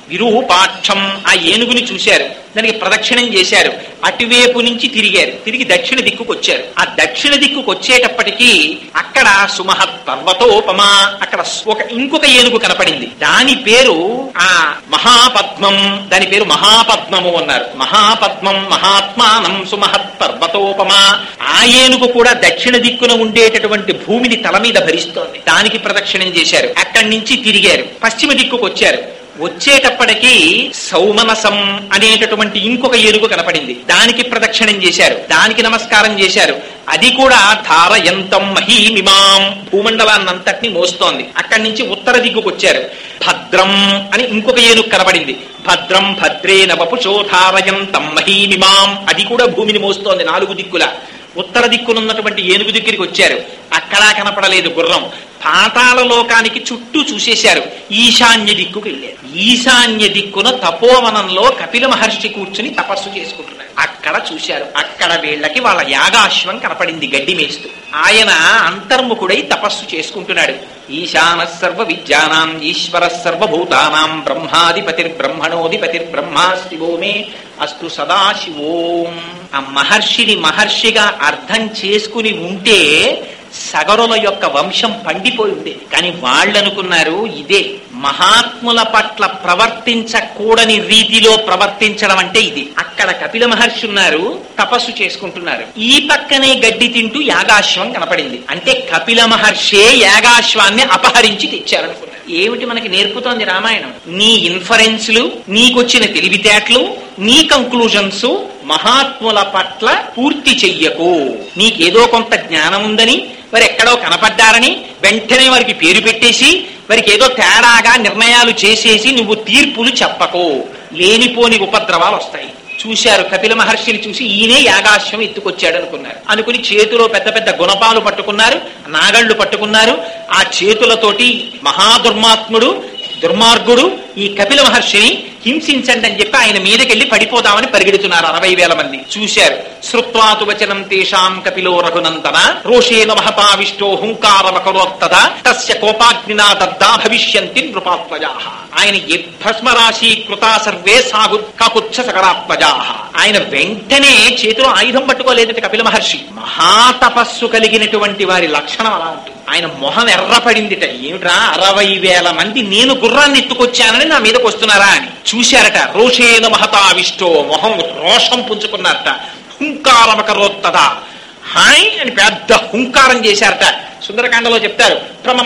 విరూపాక్షం ఆ ఏనుగుని చూశారు, దానికి ప్రదక్షిణం చేశారు, అటువైపు నుంచి తిరిగారు, తిరిగి దక్షిణ దిక్కుకు వచ్చారు. ఆ దక్షిణ దిక్కుకు వచ్చేటప్పటికీ అక్కడ సుమహత్ పర్వతోపమా అక్కడ ఇంకొక ఏనుగు కనపడింది. దాని పేరు ఆ మహాపద్మం, దాని పేరు మహాపద్మము అన్నారు. మహాపద్మం మహాత్మానం సుమహత్ పర్వతోపమా. ఆ ఏనుగు కూడా దక్షిణ దిక్కున ఉండేటటువంటి భూమిని తల మీద భరిస్తోంది. దానికి ప్రదక్షిణం చేశారు. అక్కడి నుంచి తిరిగారు, పశ్చిమ దిక్కుకు వచ్చారు. వచ్చేటప్పటికి సౌమనసం అనేటటువంటి ఇంకొక ఏనుగు కనపడింది. దానికి ప్రదక్షిణం చేశారు, దానికి నమస్కారం చేశారు. అది కూడా ధారయంతం మహీమిమాం భూమండలాన్నంతటినీ మోస్తోంది. అక్కడి నుంచి ఉత్తర దిక్కుకు వచ్చారు. భద్రం అని ఇంకొక ఏనుగు కనపడింది. భద్రం భద్రేన వపుషో ధారయంతం మహీమిమాం అది కూడా భూమిని మోస్తోంది 4 దిక్కుల. ఉత్తర దిక్కునున్నటువంటి ఏనుగు దగ్గరికి వచ్చారు. అక్కడా కనపడలేదు గుర్రం. పాతాళ లోకానికి చుట్టూ చూసేశారు. ఈశాన్య దిక్కుకు వెళ్ళారు. ఈశాన్య దిక్కున తపోవనంలో కపిల మహర్షి కూర్చుని తపస్సు చేసుకుంటున్నారు. అక్కడ చూశారు. అక్కడ వీళ్ళకి వాళ్ళ యాగాశ్వం కనపడింది గడ్డి మేస్తూ. ఆయన అంతర్ముఖుడై తపస్సు చేసుకుంటున్నాడు. ఈశాన సర్వ విద్యానాం ఈశ్వర సర్వభూతానాం బ్రహ్మాధిపతిర్బ్రహ్మణోధిపతిర్బ్రహ్మా శివో మే అస్తు సదాశివోం. ఆ మహర్షిని మహర్షిగా అర్థం చేసుకుని ఉంటే సగరుల యొక్క వంశం పండిపోయి ఉండేది. కానీ వాళ్ళు అనుకున్నారు ఇదే మహాత్ముల పట్ల ప్రవర్తించకూడని రీతిలో ప్రవర్తించడం అంటే ఇది. అక్కడ కపిల మహర్షి ఉన్నారు, తపస్సు చేసుకుంటున్నారు. ఈ పక్కనే గడ్డి తింటూ యాగాశ్వం కనపడింది. అంటే కపిల మహర్షే యాగాశ్వాన్ని అపహరించి తెచ్చారనుకున్నారు. ఏమిటి మనకి నేర్పుతోంది రామాయణం? నీ ఇన్ఫరెన్స్లు, నీకొచ్చిన తెలివితేటలు, నీ కంక్లూజన్స్ మహాత్ముల పట్ల పూర్తి చెయ్యకు. నీకేదో కొంత జ్ఞానం ఉందని, వారు ఎక్కడో కనపడ్డారని వెంటనే వారికి పేరు పెట్టేసి వారికి ఏదో తేడాగా నిర్ణయాలు చేసేసి నువ్వు తీర్పులు చెప్పకు. లేనిపోని ఉపద్రవాలు వస్తాయి. చూశారు కపిల మహర్షిని చూసి ఈయనే యాగాశ్వం ఎత్తుకొచ్చాడు అనుకున్నారు. అనుకుని చేతిలో పెద్ద పెద్ద గుణపాలు పట్టుకున్నారు, నాగళ్లు పట్టుకున్నారు. ఆ చేతులతోటి మహాదుర్మాత్ముడు దుర్మార్గుడు ఈ కపిల మహర్షిని హింసించండి అని చెప్పి ఆయన మీదకెళ్లి పడిపోదామని పరిగెడుతున్నారు 60,000 మంది. చూశారు. శ్రుత్వాతు వచనం తేషాం కపిలో రఘునందన రోషేన మహతావిష్టో హుంకారమకరోత్తద తస్య కోపాగ్నినా దగ్ధా భవిష్యంతి నృపాత్మజాః. ఆయన భస్మరాశి కృతా సర్వే సాగు కాకుచ్చ సకరాత్మజాః. ఆయన వెంటనే చేతిలో ఆయుధం పట్టుకోలేదట కపిల మహర్షి. మహాతపస్సు కలిగినటువంటి వారి లక్షణం అలా ఉంటుంది. ఆయన మొహం ఎర్రపడిందిట. ఏమిట్రా 60,000 మంది నేను గుర్రాన్ని ఎత్తుకొచ్చానని నా మీదకి వస్తున్నారా అని చూశారట. రోషేన మహతావిష్టో మొహం రోషం పుంజుకున్నారట. హుంకారమకరోత్తదా హాయ్ అని పెద్ద హుంకారం చేశారట. సుందరకాండలో చెప్తారు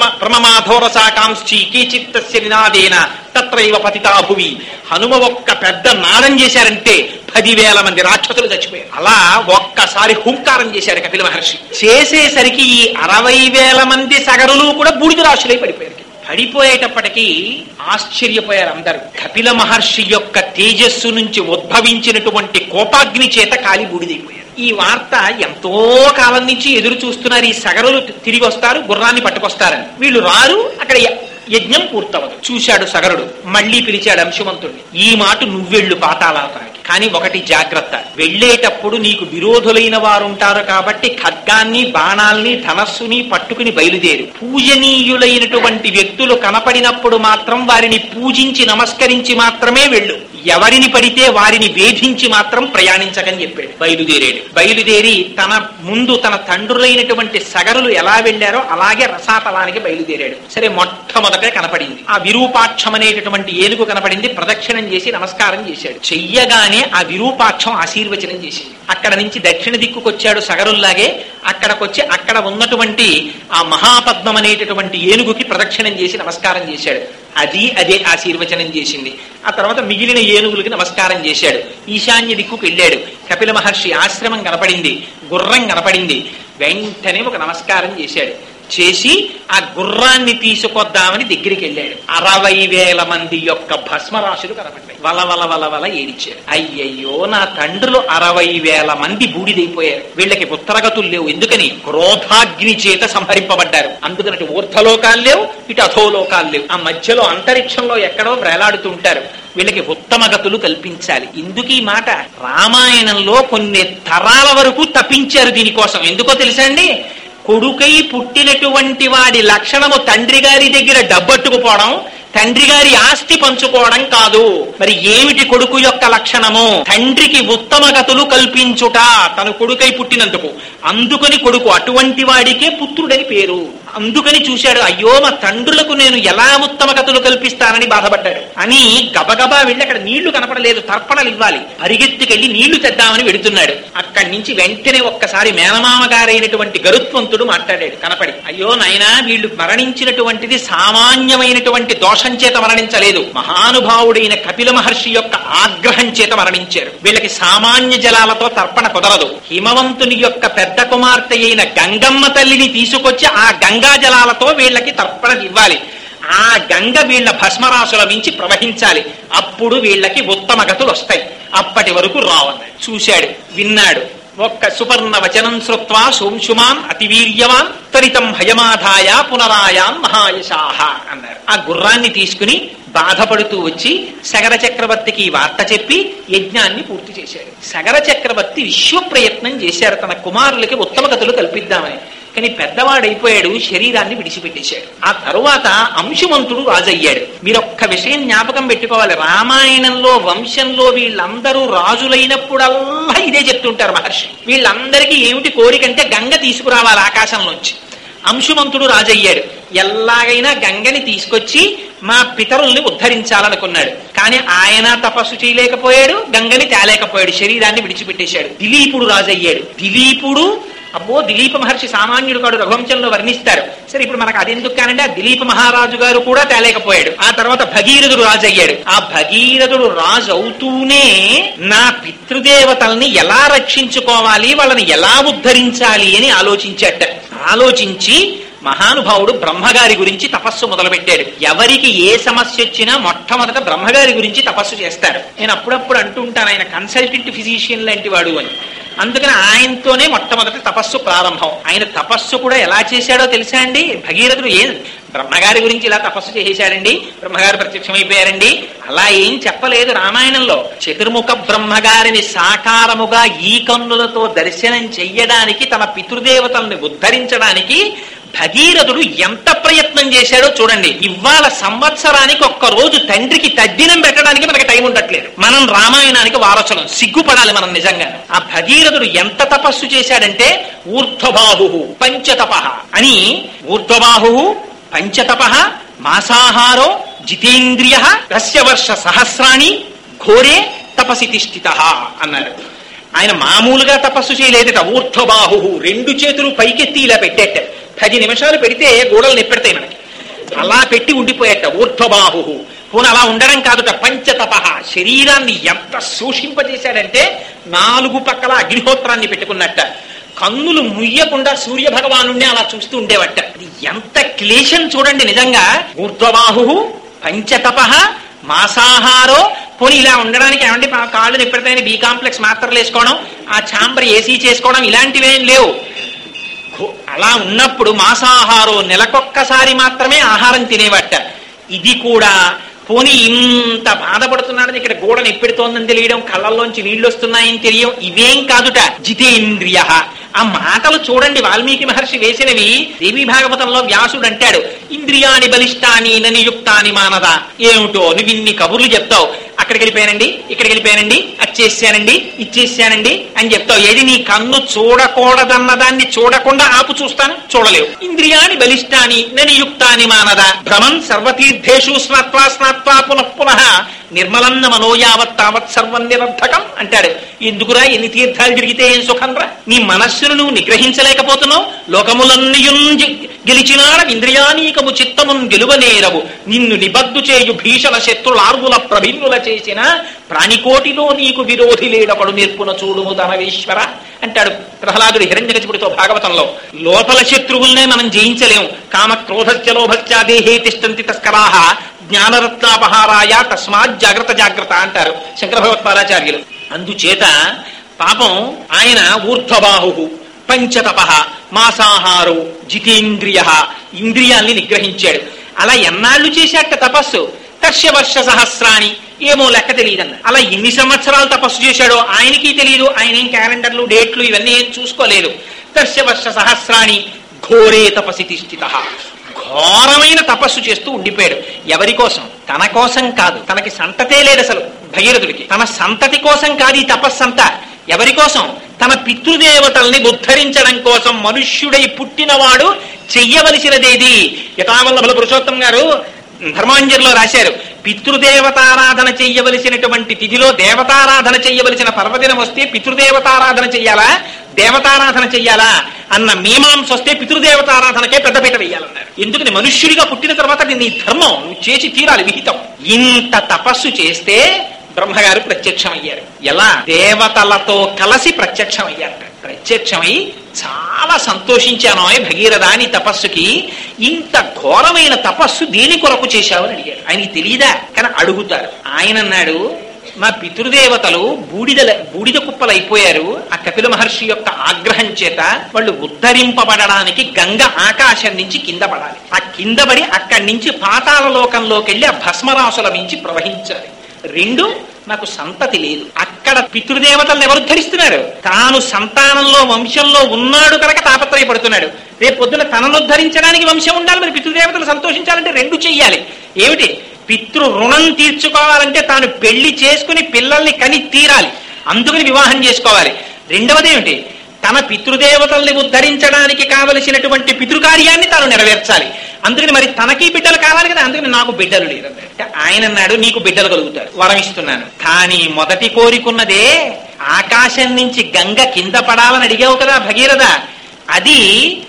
ప్రమమాధోరసాకాంక్షి కేచిత్తస్య నినాదేన తత్రైవ పతితా భువి. హనుమ ఒక్క పెద్ద నాదం చేశారంటే 10,000 మంది రాక్షసులు చచ్చిపోయారు. అలా ఒక్కసారి హుంకారం చేశారు కపిల మహర్షి. చేసేసరికి ఈ 60,000 మంది సగరులు కూడా బూడిద రాశులై పడిపోయారు. పడిపోయేటప్పటికీ ఆశ్చర్యపోయారు అందరూ. కపిల మహర్షి యొక్క తేజస్సు నుంచి ఉద్భవించినటువంటి కోపాగ్ని చేత కాలి బూడిదైపోయారు. ఈ వార్త ఎంతో కాలం నుంచి ఎదురు చూస్తున్నారు. ఈ సగరులు తిరిగి వస్తారు, గుర్రాన్ని పట్టుకొస్తారని. వీళ్ళు రారు, అక్కడ యజ్ఞం పూర్తవదు. చూశాడు సగరుడు, మళ్లీ పిలిచాడు అంశుమంతుడిని. ఈ మాట నువ్వెళ్ళు పాతాళానికి, కానీ ఒకటి జాగ్రత్త, వెళ్లేటప్పుడు నీకు విరోధులైన వారుంటారు కాబట్టి ఖడ్గాన్ని బాణాల్ని ధనస్సుని పట్టుకుని బయలుదేరు. పూజనీయులైనటువంటి వ్యక్తులు కనపడినప్పుడు మాత్రం వారిని పూజించి నమస్కరించి మాత్రమే వెళ్ళు. ఎవరిని పడితే వారిని వేధించి మాత్రం ప్రయాణించకని చెప్పాడు. బయలుదేరి తన ముందు తన తండ్రులైనటువంటి సగరులు ఎలా వెళ్లారో అలాగే రసాతలానికి బయలుదేరాడు. సరే, మొట్టమొదట కనపడింది ఆ విరూపాక్షం అనేటటువంటి ఏనుగు కనపడింది. ప్రదక్షిణం చేసి నమస్కారం చేశాడు. చెయ్యగానే ఆ విరూపాక్షం ఆశీర్వచనం చేసింది. అక్కడ నుంచి దక్షిణ దిక్కుకొచ్చాడు సగరుల్లాగే. అక్కడికొచ్చి అక్కడ ఉన్నటువంటి ఆ మహాపద్మం అనేటటువంటి ఏనుగుకి ప్రదక్షిణం చేసి నమస్కారం చేశాడు. అదే ఆశీర్వచనం చేసింది. ఆ తర్వాత మిగిలిన ఏనుగులకి నమస్కారం చేశాడు. ఈశాన్య దిక్కుకు వెళ్ళాడు. కపిల మహర్షి ఆశ్రమం కనపడింది, గుర్రం కనపడింది. వెంటనే ఒక నమస్కారం చేశాడు. చేసి ఆ గుర్రాన్ని తీసుకొద్దామని దగ్గరికి వెళ్ళాడు. 60,000 మంది యొక్క భస్మరాశులు కనపడ్డాయి. వల ఏడిచాడు. అయ్యయ్యో, నా తండ్రులు 60,000 మంది బూడిదైపోయారు. వీళ్ళకి ఉత్తరగతులు లేవు. ఎందుకని? క్రోధాగ్ని చేత సంహరింపబడ్డారు. అందుకని ఊర్ధ్వలోకాలు లేవు, ఇటు అధోలోకాలు లేవు. ఆ మధ్యలో అంతరిక్షంలో ఎక్కడో వేలాడుతూ ఉంటారు. వీళ్ళకి ఉత్తమ గతులు కల్పించాలి. ఇందుకు ఈ మాట రామాయణంలో కొన్ని తరాల వరకు తప్పించారు దీనికోసం. ఎందుకో తెలుసా అండి? కొడుకై పుట్టినటువంటి వాడి లక్షణము తండ్రి గారి దగ్గర డబ్బట్టుకుపోవడం, తండ్రి గారి ఆస్తి పంచుకోవడం కాదు. మరి ఏమిటి కొడుకు యొక్క లక్షణము? తండ్రికి ఉత్తమ గతులు కల్పించుట, తన కొడుకై పుట్టినందుకు. అందుకని కొడుకు, అటువంటి వాడికే పుత్రుడని పేరు. అందుకని చూశాడు, అయ్యో మా తండ్రులకు నేను ఎలా ఉత్తమ గతులు కల్పిస్తానని బాధపడ్డాడు. అని గబగబా వెళ్ళి, అక్కడ నీళ్లు కనపడలేదు, తర్పణలు ఇవ్వాలి, పరిగెత్తుకెళ్లి నీళ్లు తెద్దామని వెడుతున్నాడు. అక్కడి నుంచి వెంటనే ఒక్కసారి మేనమామ గారైనటువంటి గరుత్మంతుడు మాట్లాడాడు కనపడి, అయ్యో నాయనా, వీళ్ళు మరణించినటువంటిది సామాన్యమైనటువంటి దోషం చేత మరణించలేదు, మహానుభావుడైన కపిల మహర్షి యొక్క ఆగ్రహం చేత మరణించారు. వీళ్ళకి సామాన్య జలాలతో తర్పణ కుదరదు. హిమవంతుని యొక్క పెద్ద కుమార్తె అయిన గంగమ్మ తల్లిని తీసుకొచ్చి ఆ గంగా జలాలతో వీళ్ళకి తర్పణ ఇవ్వాలి. ఆ గంగ వీళ్ళ భస్మరాశుల మించి ప్రవహించాలి. అప్పుడు వీళ్ళకి ఉత్తమ గతులు వస్తాయి. అప్పటి వరకు రావన్నాడు. చూశాడు, విన్నాడు. ఒక్క సుపర్ణ వచనం శ్రుత్వా సోంశుమాన్ అతివీర్యవాన్ త్వరితం హయమాధాయ పునరాయాన్ మహాయశాహ అన్నారు. ఆ గుర్రాన్ని తీసుకుని బాధపడుతూ వచ్చి సగర చక్రవర్తికి వార్త చెప్పి యజ్ఞాన్ని పూర్తి చేశాడు. సగర చక్రవర్తి విశ్వ ప్రయత్నం చేశారు తన కుమారులకి ఉత్తమ గతులు కల్పిద్దామని. కానీ పెద్దవాడైపోయాడు, శరీరాన్ని విడిచిపెట్టేశాడు. ఆ తరువాత అంశుమంతుడు రాజయ్యాడు. మీరొక్క విషయం జ్ఞాపకం పెట్టుకోవాలి, రామాయణంలో వంశంలో వీళ్ళందరూ రాజులైనప్పుడల్లా ఇదే చెప్తుంటారు మహర్షి. వీళ్ళందరికీ ఏమిటి కోరికంటే గంగ తీసుకురావాలి ఆకాశంలోంచి. అంశుమంతుడు రాజయ్యాడు. ఎలాగైనా గంగని తీసుకొచ్చి మా పితరుల్ని ఉద్ధరించాలనుకున్నాడు. కానీ ఆయన తపస్సు చేయలేకపోయాడు, గంగని తేలేకపోయాడు, శరీరాన్ని విడిచిపెట్టేశాడు. దిలీపుడు రాజయ్యాడు. దిలీపుడు, అబ్బో దిలీప మహర్షి సామాన్యుడు కాడు, రఘువంశంలో వర్ణిస్తారు. సరే, ఇప్పుడు మనకు అది ఎందుకు కానంటే ఆ దిలీప మహారాజు గారు కూడా తేలేకపోయాడు. ఆ తర్వాత భగీరథుడు రాజు అయ్యాడు. ఆ భగీరథుడు రాజు అవుతూనే నా పితృదేవతల్ని ఎలా రక్షించుకోవాలి, వాళ్ళని ఎలా ఉద్ధరించాలి అని ఆలోచించాట. ఆలోచించి మహానుభావుడు బ్రహ్మగారి గురించి తపస్సు మొదలుపెట్టాడు. ఎవరికి ఏ సమస్య వచ్చినా మొట్టమొదట బ్రహ్మగారి గురించి తపస్సు చేస్తారు. నేను అప్పుడప్పుడు అంటూ ఉంటాను, ఆయన కన్సల్టెంట్ ఫిజిషియన్ లాంటి వాడు అని. అందుకని ఆయనతోనే మొట్టమొదటి తపస్సు ప్రారంభం. ఆయన తపస్సు కూడా ఎలా చేశాడో తెలుసా అండి? భగీరథుడు బ్రహ్మగారి గురించి ఇలా తపస్సు చేసేశాడండి, బ్రహ్మగారు ప్రత్యక్షమైపోయారండి, అలా ఏం చెప్పలేదు రామాయణంలో. చతుర్ముఖ బ్రహ్మగారిని సాకారముగా ఈ కన్నులతో దర్శనం చెయ్యడానికి, తన పితృదేవతల్ని ఉద్ధరించడానికి భగీరథుడు ఎంత ప్రయత్నం చేశాడో చూడండి. ఇవాళ సంవత్సరానికి ఒక్క రోజు తండ్రికి తద్దినం పెట్టడానికి మనకి టైం ఉండట్లేదు. మనం రామాయణానికి వారసులం, సిగ్గుపడాలి మనం నిజంగా. ఆ భగీరథుడు ఎంత తపస్సు చేశాడంటే ఊర్ధ్వబాహు పంచతప అని, ఊర్ధ్వబాహు పంచతప మాసాహారో జితేంద్రియ రస్యవర్ష సహస్రాణి ఘోరే తపసి తిష్ఠిత అన్నారు. ఆయన మామూలుగా తపస్సు చేయలేదట. ఊర్ధ్వబాహు, రెండు చేతులు పైకెత్తి ఇలా పెట్టేట. 10 నిమిషాలు పెడితే గోడలు నెప్పెడతాయి మనకి. అలా పెట్టి ఉండిపోయేట ఊర్ధ్వబాహు. పోనీ అలా ఉండడం కాదుట, పంచతప, శరీరాన్ని ఎంత సూషింపజేశాడంటే 4 పక్కల అగ్నిహోత్రాన్ని పెట్టుకున్నట్ట. కన్నులు ముయ్యకుండా సూర్య భగవాను అలా చూస్తూ ఉండేవట. ఎంత క్లేశం చూడండి నిజంగా. ఊర్ధ్వబాహు పంచతప మాసాహారో. పోనీ ఇలా ఉండడానికి ఏమంటే కాళ్ళు నెప్పెడతాయని బి కాంప్లెక్స్ మాత్రలు వేసుకోవడం, ఆ ఛాంబర్ ఏసీ చేసుకోవడం, ఇలాంటివేం లేవు. అలా ఉన్నప్పుడు మాసాహారో, నెలకొక్కసారి మాత్రమే ఆహారం తినేవట. ఇది కూడా పోనీ ఇంత బాధపడుతున్నాడని ఇక్కడ గోడను ఎప్పెడుతోందని తెలియడం, కళ్ళల్లోంచి నీళ్లు వస్తున్నాయని తెలియడం, ఇవేం కాదుట. జితేంద్రియ. ఆ మాటలు చూడండి, వాల్మీకి మహర్షి వేసినవి. దేవీ భాగవతంలో వ్యాసుడు అంటాడు, ఇంద్రియాని బలిష్టాని ననియుక్తాని మానద. ఏమిటో నువ్వు ఇన్ని కబుర్లు చెప్తావు, అక్కడికి వెళ్ళిపోయానండి, ఇక్కడికి వెళ్ళిపోయానండి, అది చేశానండి, ఇచ్చేసానండి అని చెప్తావు. ఏది నీ కన్ను చూడకూడదన్న దాన్ని చూడకుండా ఆపు చూస్తాను, చూడలేవు. ఇంద్రియాని బలిష్టాని ననియుక్తాని మానద భ్రమన్ సర్వతీర్థేషు స్నాత్వా స్నాత్వా పునః పునః నిర్మలన్న మనోయావత్ తావత్ సర్వం నిరర్థకం అంటాడు. ఎందుకురా ఎన్ని తీర్థాలు తిరిగితే ఏం సుఖం రా? నీ మనస్సును నువ్వు నిగ్రహించలేకపోతున్నావు. లోకములన్నయున్ గెలిచినాడ ఇంద్రియానీకము చిత్తమున్ గెలువనేరవు. నిన్ను నిబద్దు చేయు భీషణ శత్రులార్వుల ప్రభిన్నుల చేసిన ప్రాణికోటిలో నీకు విరోధి లేడొకడు నిర్పున చూడుము ధనవేశ్వర అంటాడు ప్రహ్లాదుడు హిరణ్యకశిపుడితో భాగవతంలో. లోపల శత్రువుల్నే మనం జయించలేము. కామ క్రోధస్య లోభస్య దేహే తిష్టంతి తస్కరాహ జ్ఞానరత్నాపహారాయ తస్మాత్ జాగ్రత్త జాగ్రత్త అంటారు శంకర భగవత్పాదాచార్యులు. అందుచేత పాపం ఆయన ఊర్ధ్వబాహు పంచతప మాసాహారో జితేంద్రియ, ఇంద్రియాల్ని నిగ్రహించాడు. అలా ఎన్నాళ్ళు చేశాక తపస్సు? తర్ష్యవర్ష సహస్రాణి, ఏమో లెక్క తెలియదన్న. అలా ఎన్ని సంవత్సరాలు తపస్సు చేశాడో ఆయనకి తెలియదు. ఆయన ఏం క్యాలెండర్లు డేట్లు ఇవన్నీ ఏం చూసుకోలేదు. తర్ష్యవర్ష సహస్రాణి ఘోరే తపసి తిష్ఠిత, ఘోరమైన తపస్సు చేస్తూ ఉండిపోయాడు. ఎవరి కోసం? తన కోసం కాదు. తనకి సంతతే లేదు అసలు భగీరథుడికి. తన సంతతి కోసం కాదు ఈ తపస్సంతా. ఎవరి కోసం? తన పితృదేవతల్ని ఉద్ధరించడం కోసం మనుష్యుడై పుట్టినవాడు చెయ్యవలసినదేది. యథావల్లభుల పురుషోత్తం గారు ధర్మాంజలిలో రాశారు, పితృదేవతారాధన చెయ్యవలసినటువంటి తిథిలో దేవతారాధన చెయ్యవలసిన పర్వదినం వస్తే పితృదేవతారాధన చెయ్యాలా దేవతారాధన చెయ్యాలా అన్న మీమాంస వస్తే పితృదేవతారాధనకే పెద్దపీట వెయ్యాలన్నారు. ఎందుకని? మనుష్యుడిగా పుట్టిన తర్వాత నీ ధర్మం నువ్వు చేసి తీరాలి, విహితం. ఇంత తపస్సు చేస్తే బ్రహ్మగారు ప్రత్యక్షమయ్యారు. ఎలా? దేవతలతో కలిసి ప్రత్యక్షమయ్యారు. ప్రత్యక్షమై చాలా సంతోషించాను భగీరథ నీ తపస్సుకి. ఇంత ఘోరమైన తపస్సు దేని కొరకు చేశావని అడిగాడు. ఆయనకి తెలియదా? కానీ అడుగుతారు. ఆయన అన్నాడు, మా పితృదేవతలు బూడిద కుప్పలైపోయారు. ఆ కపిల మహర్షి యొక్క ఆగ్రహం చేత వాళ్ళు ఉద్ధరింపబడడానికి గంగ ఆకాశం నుంచి కింద పడాలి. ఆ కింద పడి అక్కడి నుంచి పాతాళ లోకంలోకి వెళ్ళి ఆ భస్మరాసుల నుంచి ప్రవహించాలి. రెండు, నాకు సంతతి లేదు. అక్కడ పితృదేవతలను ఎవరు ధరిస్తున్నారు? తాను సంతానంలో వంశంలో ఉన్నాడు కనుక తాపత్రయపడుతున్నాడు. రేపు పొద్దున తనను ఉద్ధరించడానికి వంశం ఉండాలి. మరి పితృదేవతలు సంతోషించాలంటే రెండు చెయ్యాలి. ఏమిటి? పితృ రుణం తీర్చుకోవాలంటే తాను పెళ్లి చేసుకుని పిల్లల్ని కని తీరాలి, అందుకని వివాహం చేసుకోవాలి. రెండవది ఏమిటి? తన పితృదేవతల్ని ఉద్ధరించడానికి కావలసినటువంటి పితృకార్యాన్ని తాను నెరవేర్చాలి. అందుకని మరి తనకి బిడ్డలు కావాలి కదా, అందుకని నాకు బిడ్డలు లేరు. ఆయన అన్నాడు, నీకు బిడ్డలు కలుగుతారు, వరం ఇస్తున్నాను. కానీ మొదటి కోరికున్నదే ఆకాశం నుంచి గంగ కింద పడాలని అడిగావు కదా భగీరథ, అది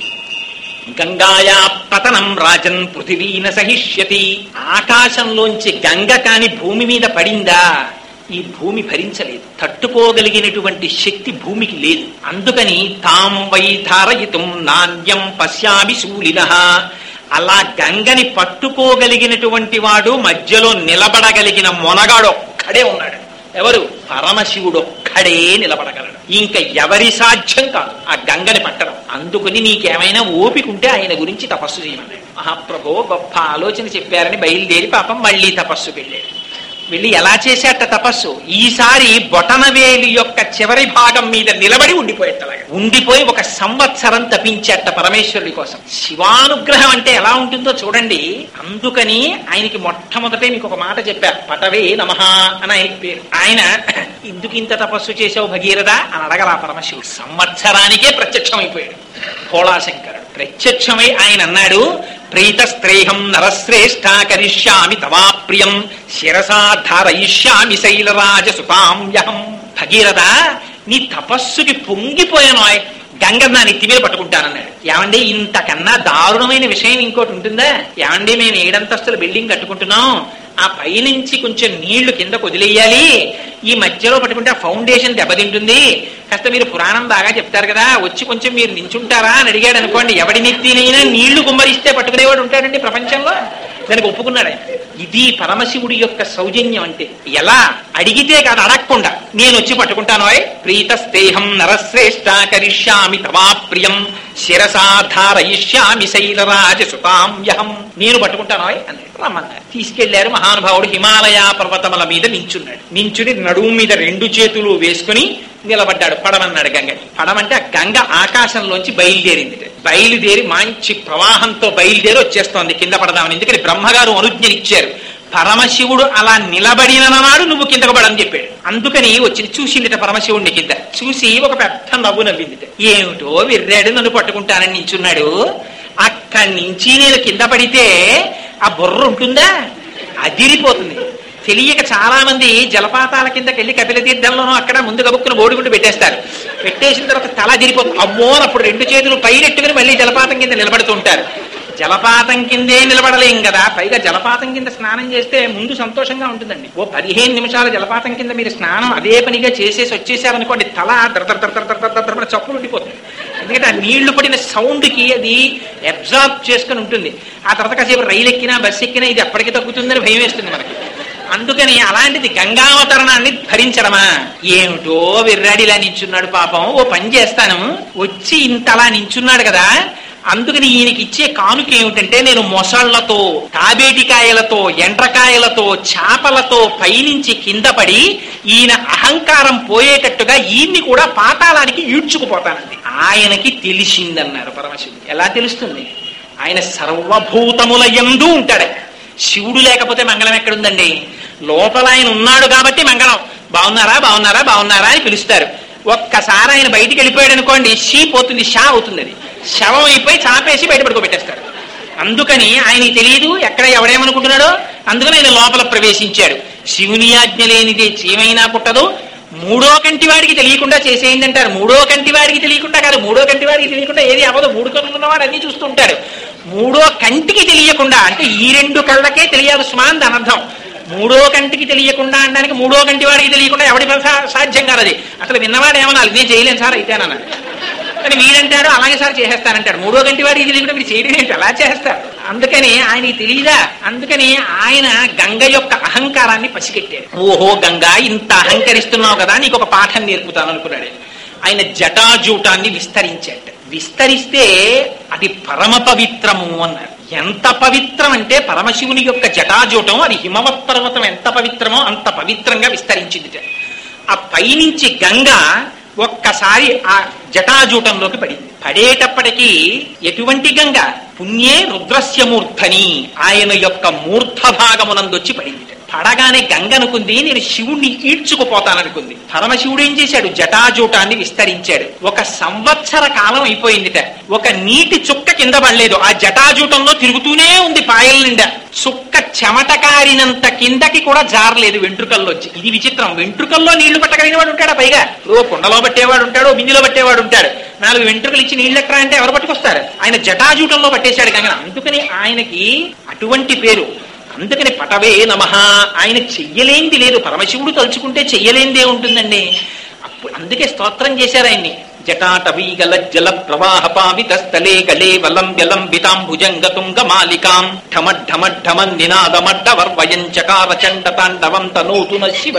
గంగాయా పతనం రాజన్ పృథివీన సహిష్యతి. ఆకాశంలోంచి గంగ కాని భూమి మీద పడిందా ఈ భూమి భరించలేదు. తట్టుకోగలిగినటువంటి శక్తి భూమికి లేదు. అందుకని తాం వై ధారయితుం నాణ్యం పశ్యామి శూలినః. అలా గంగని పట్టుకోగలిగినటువంటి వాడు మధ్యలో నిలబడగలిగిన మొనగాడు ఒక్కడే ఉన్నాడు. ఎవరు? పరమశివుడు ఒక్కడే నిలబడగలడు. ఇంకా ఎవరి సాధ్యం కాదు ఆ గంగని పట్టడం. అందుకని నీకేమైనా ఓపిక ఉంటే ఆయన గురించి తపస్సు చేయమన్నాడు. మహాప్రభో గొప్ప ఆలోచన చెప్పారని బయలుదేరి పాపం మళ్ళీ తపస్సుకి వెళ్ళాడు. వెళ్ళి ఎలా చేశాట తపస్సు? ఈసారి బొటనవేలి యొక్క చివరి భాగం మీద నిలబడి ఉండిపోయేటలాగా ఉండిపోయి 1 సంవత్సరం తపించేట పరమేశ్వరుడి కోసం. శివానుగ్రహం అంటే ఎలా ఉంటుందో చూడండి. అందుకని ఆయనకి మొట్టమొదటే మీకు ఒక మాట చెప్పారు, పటవే నమః అని ఆయనకి పేరు. ఆయన ఎందుకు ఇంత తపస్సు చేశావు భగీరథ అని అడగల పరమశివుడు. సంవత్సరానికే ప్రత్యక్షమైపోయాడు భోళాశంకరుడు. ప్రత్యక్షమై ఆయన అన్నాడు, ప్రీతస్త్రేహం నరశ్రేష్ఠ కరిష్యామి తవాప్రియం శిరసా ధారయిష్యామి శైలరాజసుతాంయహం. భగీరథ, నీ తపస్సుకి పొంగిపోయాను, గంగ నా నెత్తి మీద పట్టుకుంటానన్నాడు. ఏమండి, ఇంతకన్నా దారుణమైన విషయం ఇంకోటి ఉంటుందా? ఏమండి, మేము 7 అంతస్తుల బిల్డింగ్ కట్టుకుంటున్నాం, ఆ పైనుంచి కొంచెం నీళ్లు కిందకు వదిలేయాలి, ఈ మధ్యలో పట్టుకుంటే ఆ ఫౌండేషన్ దెబ్బతింటుంది, కాస్త మీరు పురాణం బాగా చెప్తారు కదా, వచ్చి కొంచెం మీరు నించుంటారా అని అడిగాడు అనుకోండి. ఎవడి నెత్తినైనా నీళ్లు గుమ్మరిస్తే పట్టుకునేవాడు ఉంటాడండి ప్రపంచంలో. దానికి ఒప్పుకున్నాడు ఆయన. ఇది పరమశివుడి యొక్క సౌజన్యం అంటే. ఎలా? అడిగితే కాదు, అడగకుండా నేను వచ్చి పట్టుకుంటాను. ప్రీతస్తేహం నరశ్రేష్ఠ కరిష్యామి తవాప్రియం శిరసా ధారయిష్యామి శైలరాజసుతాంయహం. నేను పట్టుకుంటాను అని రమ్మన్నారు. తీసుకెళ్లారు. మహానుభావుడు హిమాలయ పర్వతముల మీద నించున్నాడు. నించుని నడుము మీద 2 చేతులు వేసుకుని నిలబడ్డాడు. పడమన్నాడు గంగని. పడమంటే ఆ గంగ ఆకాశంలోంచి బయలుదేరింది. బయలుదేరి మంచి ప్రవాహంతో బయలుదేరి వచ్చేస్తోంది కింద పడదామని. ఎందుకని బ్రహ్మగారు అనుజ్ఞనిచ్చారు. పరమశివుడు అలా నిలబడిన నాడు నువ్వు కిందకు పడని చెప్పాడు. అందుకని వచ్చి చూసిందిట పరమశివుడిని. కింద చూసి ఒక పెద్ద నవ్వు నవ్విందిట. ఏమిటో విర్రాడు, నన్ను పట్టుకుంటానని నించున్నాడు. అక్కడి నుంచి నేను కింద పడితే ఆ బుర్ర ఉంటుందా? అదిరిపోతుంది. తెలియక చాలా మంది జలపాతాల కిందకి వెళ్ళి కపిల తీర్థంలోనూ అక్కడ ముందు గబుక్కును ఓడిగుండు పెట్టేస్తారు. పెట్టేసిన తర్వాత తల అదిరిపోతుంది. అమ్మో, అప్పుడు 2 చేతులు పైరెట్టుకుని మళ్ళీ జలపాతం కింద నిలబడుతుంటారు. జలపాతం కిందే నిలబడలేం కదా, పైగా జలపాతం కింద స్నానం చేస్తే ముందు సంతోషంగా ఉంటుందండి. ఓ 15 నిమిషాల జలపాతం కింద మీరు స్నానం అదే పనిగా చేసేసి వచ్చేసారనుకోండి, తల దర చప్పులు ఉండిపోతుంది. ఎందుకంటే ఆ నీళ్లు పడిన సౌండ్కి అది అబ్జార్బ్ చేసుకుని ఉంటుంది. ఆ తర్వాత కాసేపు రైలు ఎక్కినా బస్సు ఎక్కినా ఇది ఎప్పటికీ తగ్గుతుందని భయం వేస్తుంది మనకి. అందుకని అలాంటిది గంగావతరణాన్ని భరించడమా? ఏమిటో విర్రాడిలా నించున్నాడు పాపం. ఓ పని చేస్తాను, వచ్చి ఇంతలా నించున్నాడు కదా, అందుకని ఈయనకి ఇచ్చే కానుక ఏమిటంటే, నేను మొసళ్లతో, తాబేటికాయలతో, ఎండ్రకాయలతో, చేపలతో పైనుంచి కింద పడి ఈయన అహంకారం పోయేటట్టుగా ఈయన్ని కూడా పాతాళానికి ఈడ్చుకుపోతానండి. ఆయనకి తెలిసిందన్నారు పరమశివుడు. ఎలా తెలుస్తుంది? ఆయన సర్వభూతముల యందు ఉంటాడు. శివుడు లేకపోతే మంగళం ఎక్కడుందండి? లోపల ఆయన ఉన్నాడు కాబట్టి మంగళం. బాగున్నారా బాగున్నారా బాగున్నారా అని పిలుస్తారు. ఒక్కసారి ఆయన బయటికి వెళ్ళిపోయాడు అనుకోండి, షీ పోతుంది, షా అవుతుంది. అది శవం అయిపోయి చాపేసి బయట పడుకోబెట్టేస్తారు. అందుకని ఆయనకి తెలియదు ఎక్కడ ఎవడేమనుకుంటున్నాడో. అందుకని ఆయన లోపల ప్రవేశించాడు. శివుని ఆజ్ఞ లేనిదే చీమైనా పుట్టదు. మూడో కంటి వాడికి తెలియకుండా చేసేయండి అంటారు. మూడో కంటి వాడికి తెలియకుండా కాదు, మూడో కంటి వాడికి తెలియకుండా ఏది అవ్వదు. మూడు కళ్ళు ఉన్నవాడు అన్ని చూస్తూ ఉంటాడు. మూడో కంటికి తెలియకుండా అంటే ఈ రెండు కళ్ళకే తెలియదు స్మాన్ అనర్థం. మూడో కంటికి తెలియకుండా అనడానికి మూడో కంటి వాడికి తెలియకుండా ఎవడి సాధ్యం కాదు. అది అసలు విన్నవాడు ఏమనాలి, నేను చేయలేను సార్ అయితే అన్నాడు. కానీ వీడంటాడు అలాగే సార్ చేసేస్తానంటాడు. మూడో కంటి వాడికి తెలియకుండా వీడు చేయడం ఏంటి, అలా చేస్తారు. అందుకని ఆయనకి తెలియదా. అందుకని ఆయన గంగ యొక్క అహంకారాన్ని పసిగట్టాడు. ఓహో గంగ, ఇంత అహంకరిస్తున్నావు కదా, నీకు ఒక పాఠం నేర్పుతాను అనుకున్నాడు. ఆయన జటాజూటాన్ని విస్తరించాడు. విస్తరిస్తే అది పరమ పవిత్రము అన్నారు. ఎంత పవిత్రం అంటే పరమశివుని యొక్క జటాజూటం అది హిమవత్ పర్వతం ఎంత పవిత్రమో అంత పవిత్రంగా విస్తరించింది. ఆ పైనుంచి గంగ ఒక్కసారి ఆ జటాజూటంలోకి పడింది. పడేటప్పటికీ ఎటువంటి గంగ? పుణ్యే రుద్రస్య మూర్ధని, ఆయన యొక్క మూర్ధ భాగమునందొచ్చి పడింది. పడగానే గంగ అనుకుంది నేను శివుణ్ణి ఈడ్చుకుపోతాననుకుంది. పరమశివుడు ఏం చేశాడు? జటాజూటాన్ని విస్తరించాడు. 1 సంవత్సర కాలం అయిపోయిందిట. ఒక నీటి చుక్క కింద పడలేదు. ఆ జటాజూటంలో తిరుగుతూనే ఉంది పాయల నిండా. చుక్క చెమట కారినంత కిందకి కూడా జారలేదు వెంట్రుకల్లోంచి. ఇది విచిత్రం. వెంట్రుకల్లో నీళ్లు పట్టగలిగిన వాడు ఉంటాడా? పైగా కుండలో పట్టేవాడు ఉంటాడు, బిందులో పట్టేవాడు ఉంటాడు. 4 వెంట్రుకలు ఇచ్చి నీళ్ళు ఎక్కడా అంటే ఎవరు పట్టుకొస్తారు? ఆయన జటాజూటంలో పట్టేశాడు గంగ. అందుకని ఆయనకి అటువంటి పేరు. అందుకని పటవే నమః. ఆయన చెయ్యలేంది లేదు. పరమశివుడు తలుచుకుంటే చెయ్యలేందే ఉంటుందండి. అప్పుడు అందుకే స్తోత్రం చేశారు ఆయన్ని. జటాటవీగల జల ప్రవాహ పావిత స్థలే గలే వలం వ్యలంబితాం భుజంగతుంగ మాలికాం ఢమఢమఢమన్ నినాదమడ్డవర్వయం చకార చండ తాండవం తనోతున శివ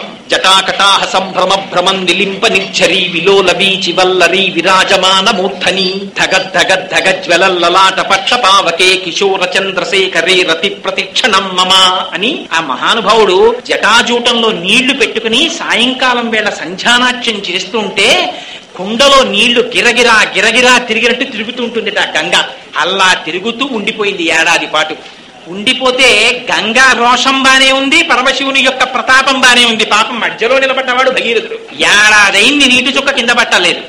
జటాకటాహ సంభ్రమ భ్రమం నిలింప నిర్ఝరీ విలోల వీచి వల్లరీ విరాజమాన మూర్ధని ధగద్ధగద్ధగ జ్వలల్లలాట పక్ష పావకే కిశోర చంద్రశేఖరే రతి ప్రతిక్షణం మమ అని ఆ మహానుభావుడు జటాజూటంలో నీళ్లు పెట్టుకుని సాయంకాలం వేళ సంధ్యానాట్యం చేస్తుంటే కుండలో నీళ్లు గిరగిరా గిరగిరా తిరిగినట్టు తిరుగుతుంటుంది ఆ గంగ. అలా తిరుగుతూ ఉండిపోయింది ఏడాది పాటు. ఉండిపోతే గంగా రోషం బానే ఉంది, పరమశివుని యొక్క ప్రతాపం బానే ఉంది. పాపం మధ్యలో నిలబడ్డవాడు భగీరథుడు. ఏడాదైంది నీటి చుక్క కింద పట్టలేదు.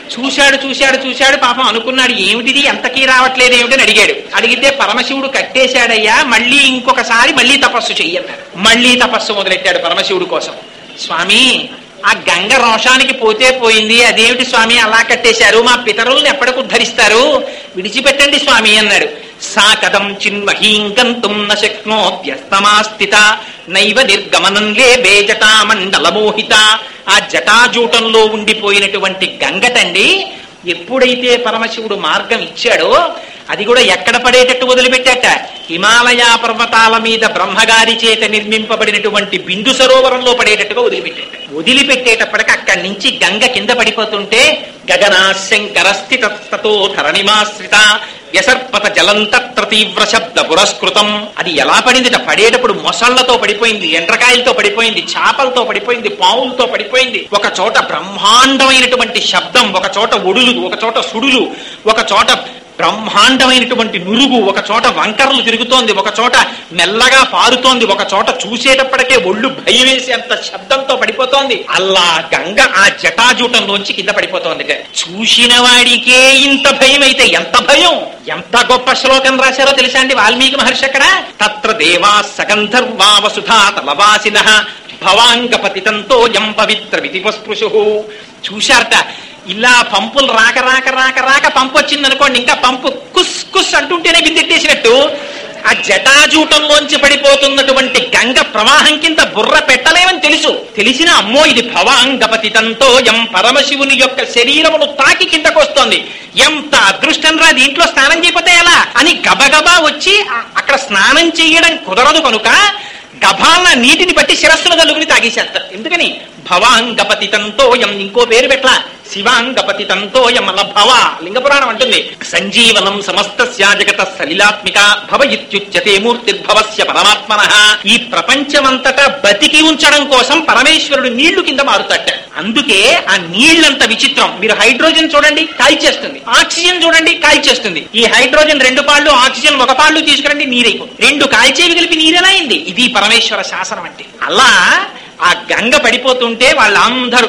చూశాడు పాపం అనుకున్నాడు ఏమిటిది ఎంతకీ రావట్లేదు ఏమిటని అడిగాడు. అడిగితే పరమశివుడు కట్టేశాడయ్యా, మళ్ళీ ఇంకొకసారి మళ్ళీ తపస్సు చెయ్యన్నాడు. మళ్ళీ తపస్సు మొదలెట్టాడు పరమశివుడు కోసం. స్వామి ఆ గంగ రోషానికి పోతే పోయింది, అదేమిటి స్వామి అలా కట్టేశారు, మా పితరుల్ని ఎప్పటికి ఉద్ధరిస్తారు, విడిచిపెట్టండి స్వామి అన్నాడు. సా కథం చిన్మహీం గంతుం న శక్నోత్యస్తమాస్థిత నైవ నిర్గమనం లేబే జటామండలమోహిత. ఆ జటాజూటంలో ఉండిపోయినటువంటి గంగటండి ఎప్పుడైతే పరమశివుడు మార్గం ఇచ్చాడో అది కూడా ఎక్కడ పడేటట్టు వదిలిపెట్టాట? హిమాలయ పర్వతాల మీద బ్రహ్మగారి చేత నిర్మింపబడినటువంటి బిందు సరోవరంలో పడేటట్టుగా వదిలిపెట్టాట. వదిలిపెట్టేటప్పటికి అక్కడి నుంచి గంగ కింద పడిపోతుంటే గగనా శంకరస్థితతో ధరణిమాశ్రిత వ్యసర్పత జలంతత్ర తీవ్ర శబ్ద పురస్కృతం. అది ఎలా పడిందిట? పడేటప్పుడు మొసళ్లతో పడిపోయింది, ఎండ్రకాయలతో పడిపోయింది, చేపలతో పడిపోయింది, పావులతో పడిపోయింది. ఒక చోట బ్రహ్మాండమైనటువంటి శబ్దం, ఒక చోట ఒడులు, ఒక చోట సుడులు, ఒక చోట బ్రహ్మాండమైనటువంటి నురుగు, ఒక చోట వంకరలు తిరుగుతోంది, ఒక చోట మెల్లగా పారుతోంది, ఒక చోట చూసేటప్పటికే ఒళ్ళు భయం వేసి అంత శబ్దంతో పడిపోతోంది. అలా గంగ ఆ జటాజూటంలోంచి కింద పడిపోతోంది. చూసిన వాడికే ఇంత భయం అయితే ఎంత భయం! ఎంత గొప్ప శ్లోకం రాశారో తెలుసా అండి వాల్మీకి మహర్షి అక్కడ. తత్ర దేవా సగంధర్వా వసుధా తలవాసినః భవాంగపతితంతో యం పవిత్ర విధిపస్పృశు. చూశారట ఇలా పంపులు రాక రాక రాక రాక పంపు వచ్చింది అనుకోండి, ఇంకా పంపు కుస్ కుస్ అంటుంటేనే బిందెట్టేసినట్టు ఆ జటాజూటంలోంచి పడిపోతున్నటువంటి గంగ ప్రవాహం కింద బుర్ర పెట్టలేమని తెలిసిన అమ్మో ఇది భవాంగపతితంతో యం పరమశివుని యొక్క శరీరమును తాకి కిందకొస్తోంది, ఎంత అదృష్టం రా దీంట్లో స్నానం చేయకపోతే ఎలా అని గబగబా వచ్చి అక్కడ స్నానం చేయడం కుదరదు కనుక గభాల నీటిని బట్టి శిరస్సును తలుగుని తాగేసేస్తారు. ఎందుకని భవాంగపతితంతో యం, ఇంకో పేరు పెట్టలా, శివాంగపతి తంతోయమల భవ లింగపురాణం అంటుంది. సంజీవనం సమస్తస్య జగత సలిలాత్మిక భవ ఇత్యుచ్యతే మూర్తిర్భవస్య పరమాత్మనః. ఈ ప్రపంచమంతటా బతికి ఉంచడం కోసం పరమేశ్వరుడు నీళ్లు కింద మారుతాట. అందుకే ఆ నీళ్లంత విచిత్రం. మీరు హైడ్రోజన్ చూడండి కాల్చేస్తుంది, ఆక్సిజన్ చూడండి కాల్చేస్తుంది. ఈ హైడ్రోజన్ 2 పాళ్ళు, ఆక్సిజన్ 1 పాళ్ళు తీసుకురండి నీరైపోతుంది. 2 కాల్చేవి కలిపి నీరెలా అయింది? ఇది పరమేశ్వర శాసనం అంటే. అలా ఆ గంగ పడిపోతుంటే వాళ్ళందరూ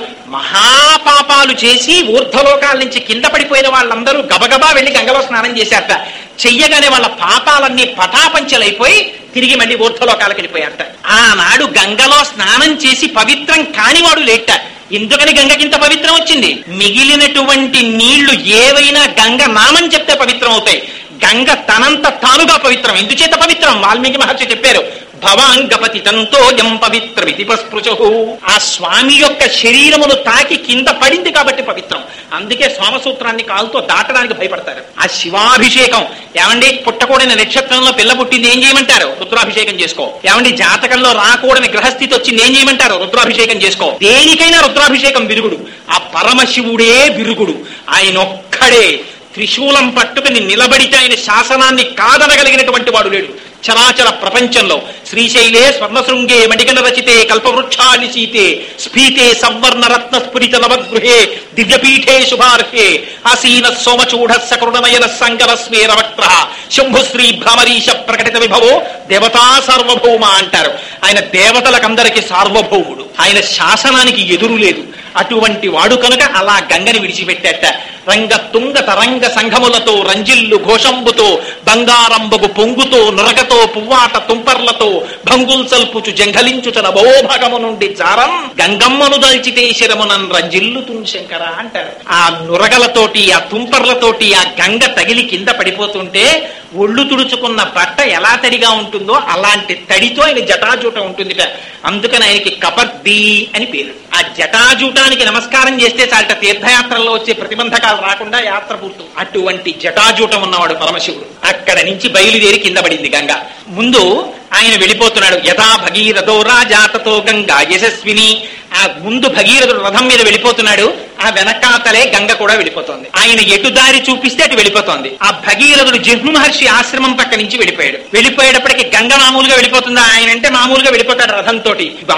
మహాపాపాలు చేసి ఊర్ధ్వలోకాల నుంచి కింద పడిపోయిన వాళ్ళందరూ గబగబా వెళ్లి గంగలో స్నానం చేశారట. చెయ్యగానే వాళ్ళ పాపాలన్నీ పటాపంచలైపోయి తిరిగి మళ్ళీ ఊర్ధ్వలోకాలకు వెళ్ళిపోయారట. ఆనాడు గంగలో స్నానం చేసి పవిత్రం కానివాడు లేట. ఎందుకని గంగకింత పవిత్రం వచ్చింది? మిగిలినటువంటి నీళ్లు ఏవైనా గంగ నామం చెప్తే పవిత్రం అవుతాయి. గంగ తనంత తానుగా పవిత్రం. ఎందుచేత పవిత్రం? వాల్మీకి మహర్షి చెప్పారు, భవాంగపతి తంతో యం పవిత్రమితి పస్పృశు. ఆ స్వామి యొక్క శరీరమును తాకి కింద పడింది కాబట్టి పవిత్రం. అందుకే సోమసూత్రాన్ని కాలుతో దాటడానికి భయపడతారు. ఆ శివాభిషేకం ఏమండి, పుట్టకూడని నక్షత్రంలో పిల్ల పుట్టింది ఏం చేయమంటారు? రుద్రాభిషేకం చేసుకో. ఏమండి, జాతకంలో రాకూడని గ్రహస్థితి వచ్చింది ఏం చేయమంటారు? రుద్రాభిషేకం చేసుకో. దేనికైనా రుద్రాభిషేకం విరుగుడు. ఆ పరమశివుడే విరుగుడు. ఆయన ఒక్కడే త్రిశూలం పట్టుకుని నిలబడితే ఆయన శాసనాన్ని కాదనగలిగినటువంటి వాడు లేడు చరాచర ప్రపంచంలో. శ్రీశైలే స్వర్ణశృంగే మణిగణ రచితే కల్పవృక్షాలి సీతే స్ఫీతే సంవర్ణ రత్న స్ఫురిత నవగృహే దివ్యపీఠే శుభార్హే ఆసీన సోమచూఢ సకృణమయన సంగరస్మేర వక్ర శంభుశ్రీ భ్రమరీశ ప్రకటిత విభవో దేవతా సార్వభౌమ అంటారు. ఆయన దేవతలకందరికీ సార్వభౌముడు. ఆయన శాసనానికి ఎదురు లేదు. అటువంటి వాడు కనుక అలా గంగని విడిచిపెట్టాట. రంగ తుంగ తరంగ సంఘములతో రంజిల్లు ఘోషంబుతో బంగారంబగు పొంగుతో నురకతో పువ్వాట తుంపర్లతో భంగుల్ సల్పుచు జంఘలించుచ నభోభాగము నుండి జారం గంగమ్మను దల్చితే శరమునన్ రంజిల్లుతున్ శంకర అంటారు. ఆ నురగలతోటి ఆ తుంపర్లతోటి ఆ గంగ తగిలి కింద పడిపోతుంటే ఒళ్ళు తుడుచుకున్న బట్ట ఎలా తడిగా ఉంటుందో అలాంటి తడితో ఆయన జటాజూట ఉంటుందిట. అందుకని ఆయనకి కపర్ది అని పేరు. ఆ జటాజూటానికి నమస్కారం చేస్తే చాలట తీర్థయాత్రల్లో వచ్చే ప్రతిబంధకాలు రాకుండా యాత్ర పూర్తి. అటువంటి జటాజూటం ఉన్నవాడు పరమశివుడు. అక్కడ నుంచి బయలుదేరి కింద పడింది గంగ. ముందు ఆయన వెళ్ళిపోతున్నాడు. యథా భగీరథో రాజాతతో గంగా యశస్విని. ఆ ముందు భగీరథుడు రథం మీద వెళ్ళిపోతున్నాడు. ఆ వెనకాతలే గంగ కూడా వెళ్ళిపోతోంది. ఆయన ఎటు దారి చూపిస్తే అటు వెళ్ళిపోతోంది. ఆ భగీరథుడు జహ్ను మహర్షి ఆశ్రమం పక్క నుంచి వెళ్ళిపోయాడు. వెళ్ళిపోయేటప్పటికి గంగ మామూలుగా వెళ్ళిపోతుందా? ఆయన అంటే మామూలుగా వెళ్ళిపోతాడు రథంతో.